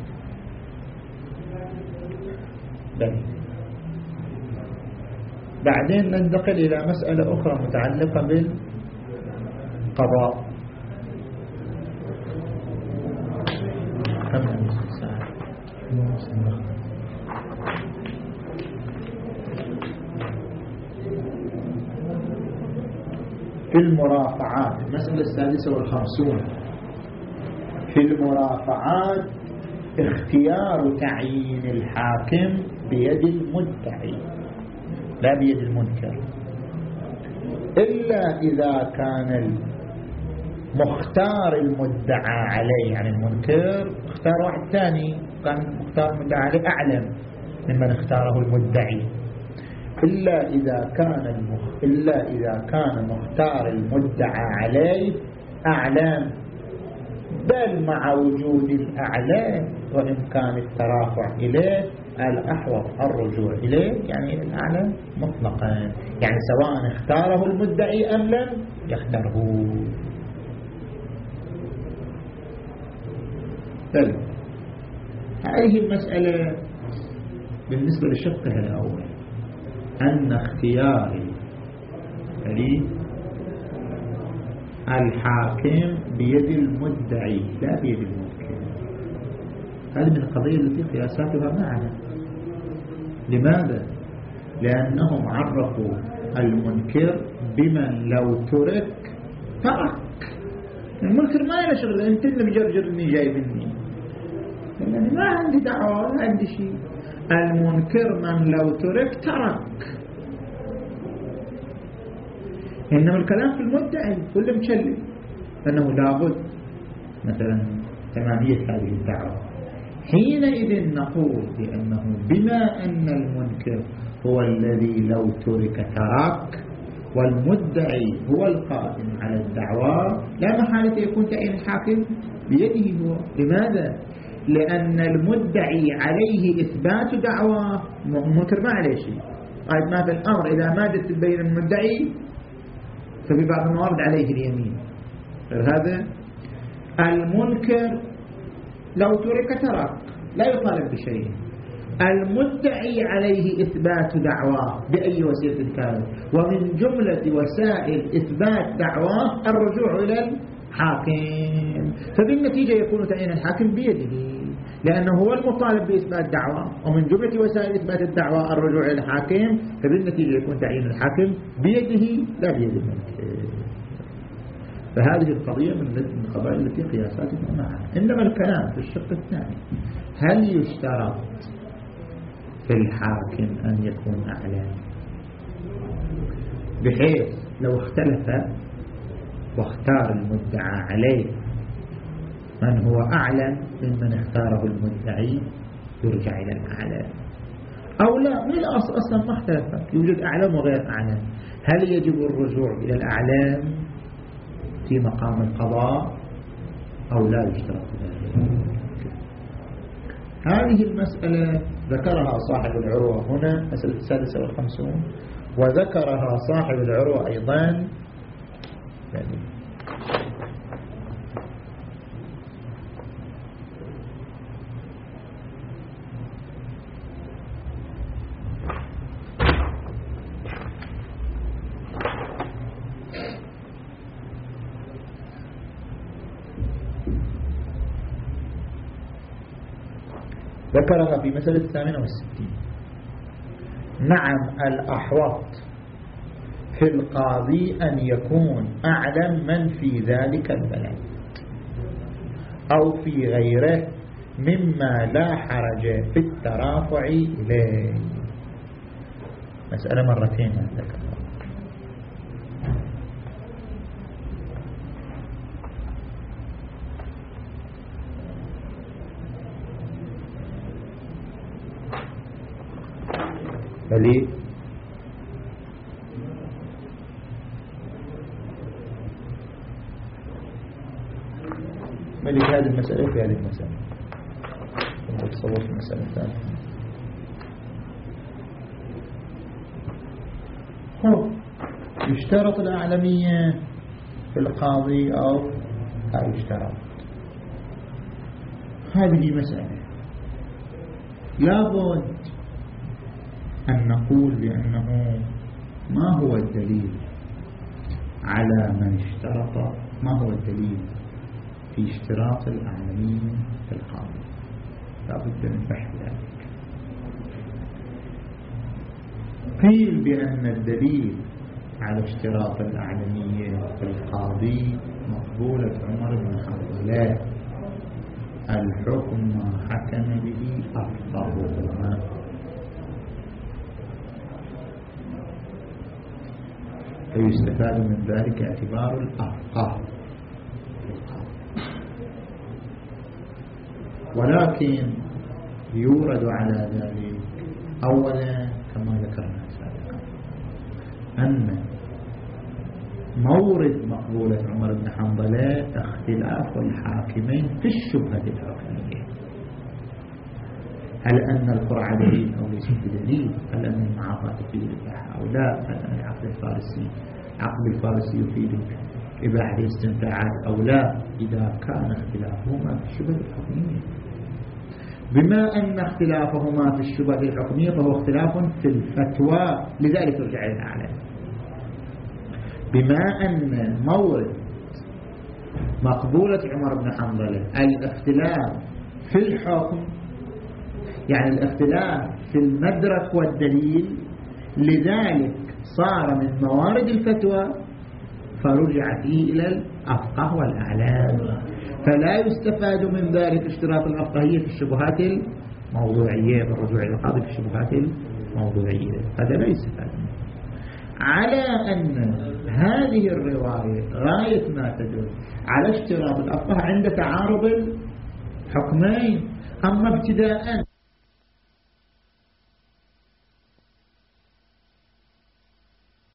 بني. بعدين ننتقل إلى مسألة أخرى متعلقة بالقضاء. كم ساعة؟ في المرافعات، المسألة السادسة والخمسون. في المرافعات اختيار تعيين الحاكم بيد المدعي لا بيد المنكر، إلا إذا كان المختار المدعى عليه عن المنكر اختار واحد ثاني كان مختار المدعى عليه أعلم ممن اختاره المدعي، إلا إذا كان المخ... إلا إذا كان مختار المدعى عليه أعلم، بل مع وجود الأعلام وإمكان الترافع إليه الأحوط الرجوع إليه، يعني الأعلى مطلقا، يعني سواء اختاره المدعي أم لم يختاره. طيب هذه المسألة بالنسبة لشقها الأول، أن اختيار الحاكم بيد المدعي لا بيد المنكر، هذه من القضية التي قياساتها معنا. لماذا؟ لأنهم عرفوا المنكر بمن لو ترك ترك. المنكر ما له شغل، انت اللي مجرجرني جاي مني، يعني ما عندي دعوة ما عندي شيء. المنكر من لو ترك ترك، إنما الكلام في المدعي كله مشلل، أنه لابد مثلا تمامية هذه الدعوة. حينئذ نقول بأنه بما أن المنكر هو الذي لو ترك ترك، والمدعي هو القائم على الدعوة، لا محالة يكون تعيين الحاكم بيده هو. لماذا؟ لأن المدعي عليه إثبات دعوة، المنكر ما عليه شيء. قائد ما في الأمر إذا مادت بين المدعي ففي بعض الموارد عليه اليمين. هذا المنكر لو ترك ترك لا يطالب بشيء، المدعي عليه إثبات دعواه بأي وسيلة كانت، ومن جملة وسائل إثبات دعواه الرجوع إلى الحاكم، فبالنتيجة يكون تعيين الحاكم بيده لأنه هو المطالب بإثبات دعوة، ومن جملة وسائل إثبات الدعوة الرجوع إلى الحاكم، فبالنتيجة يكون تعيين الحاكم بيده لا بيد المنكر. فهذه القضية من القضايا التي قياساتها معها. إنما الكلام في الشق الثاني، هل يشترط في الحاكم أن يكون أعلى، بحيث لو اختلف واختار المدعى عليه من هو أعلى ممن اختاره المدعي يرجع إلى الأعلى، أو لا من الأصل أصلا ما اختلف، يوجد أعلم وغير أعلم، هل يجب الرجوع إلى الأعلام في مقام القضاء أو لا يشترط ذلك؟ هذه المسألة ذكرها صاحب العروة هنا، مسألة السادسة والخمسون، وذكرها صاحب العروة أيضا يعني ذكرها في مسألة الثامنة والستين. نعم الأحوط في القاضي أن يكون أعلم من في ذلك البلد أو في غيره مما لا حرج في الترافع إليه. مسألة مرتين عندك. فليه ملك هذه المسألة في هذه المسألة؟ كنت أتصور في المسألة الثانية. هو يشترط الأعلمية في القاضي أو لا يشترط؟ هذه مسألة لابد أن نقول بأنه ما هو الدليل على من اشترط، ما هو الدليل في اشتراط الأعلمية في القاضي. لا بد من بحث ذلك. قيل بأن الدليل على اشتراط الأعلمية في القاضي مقبولة عمر بن حنظلة الحكم ما حكم به أفقههما. فيستفاد من ذلك اعتبار الأفقه، ولكن يورد على ذلك أولا كما ذكرنا سابقا أن مورد مقبولة عمر بن حنظلة اختلاف الحاكمين في الشبهة الحكمية. هل أن القرعة دليل أو ليس بدليل؟ هل أن المعافاة تفيد الإباحة أو لا؟ هل أن العقد الفارسي عقد الفارسي يفيد إباحة الاستمتاعات أو لا؟ إذا كان اختلافهما في الشبهة الحكمية. بما أن اختلافهما في الشبهة الحكمية فهو اختلاف في الفتوى، لذلك يرجع إلى الأعلى. بما أن مورد مقبولة عمر بن حنظلة الاختلاف في الحكم، يعني الاختلاف في المدرك والدليل، لذلك صار من موارد الفتوى فرجع فيه إلى الأفقه والأعلام. فلا يستفاد من ذلك اشتراط الأفقهية في الشبهات الموضوعية بالرجوع إلى القاضي في الشبهات الموضوعية، هذا لا يستفاد منه. على أن هذه الرواية غاية ما تدل على اشتراط الأفقه عند تعارض الحكمين. أما ابتداءً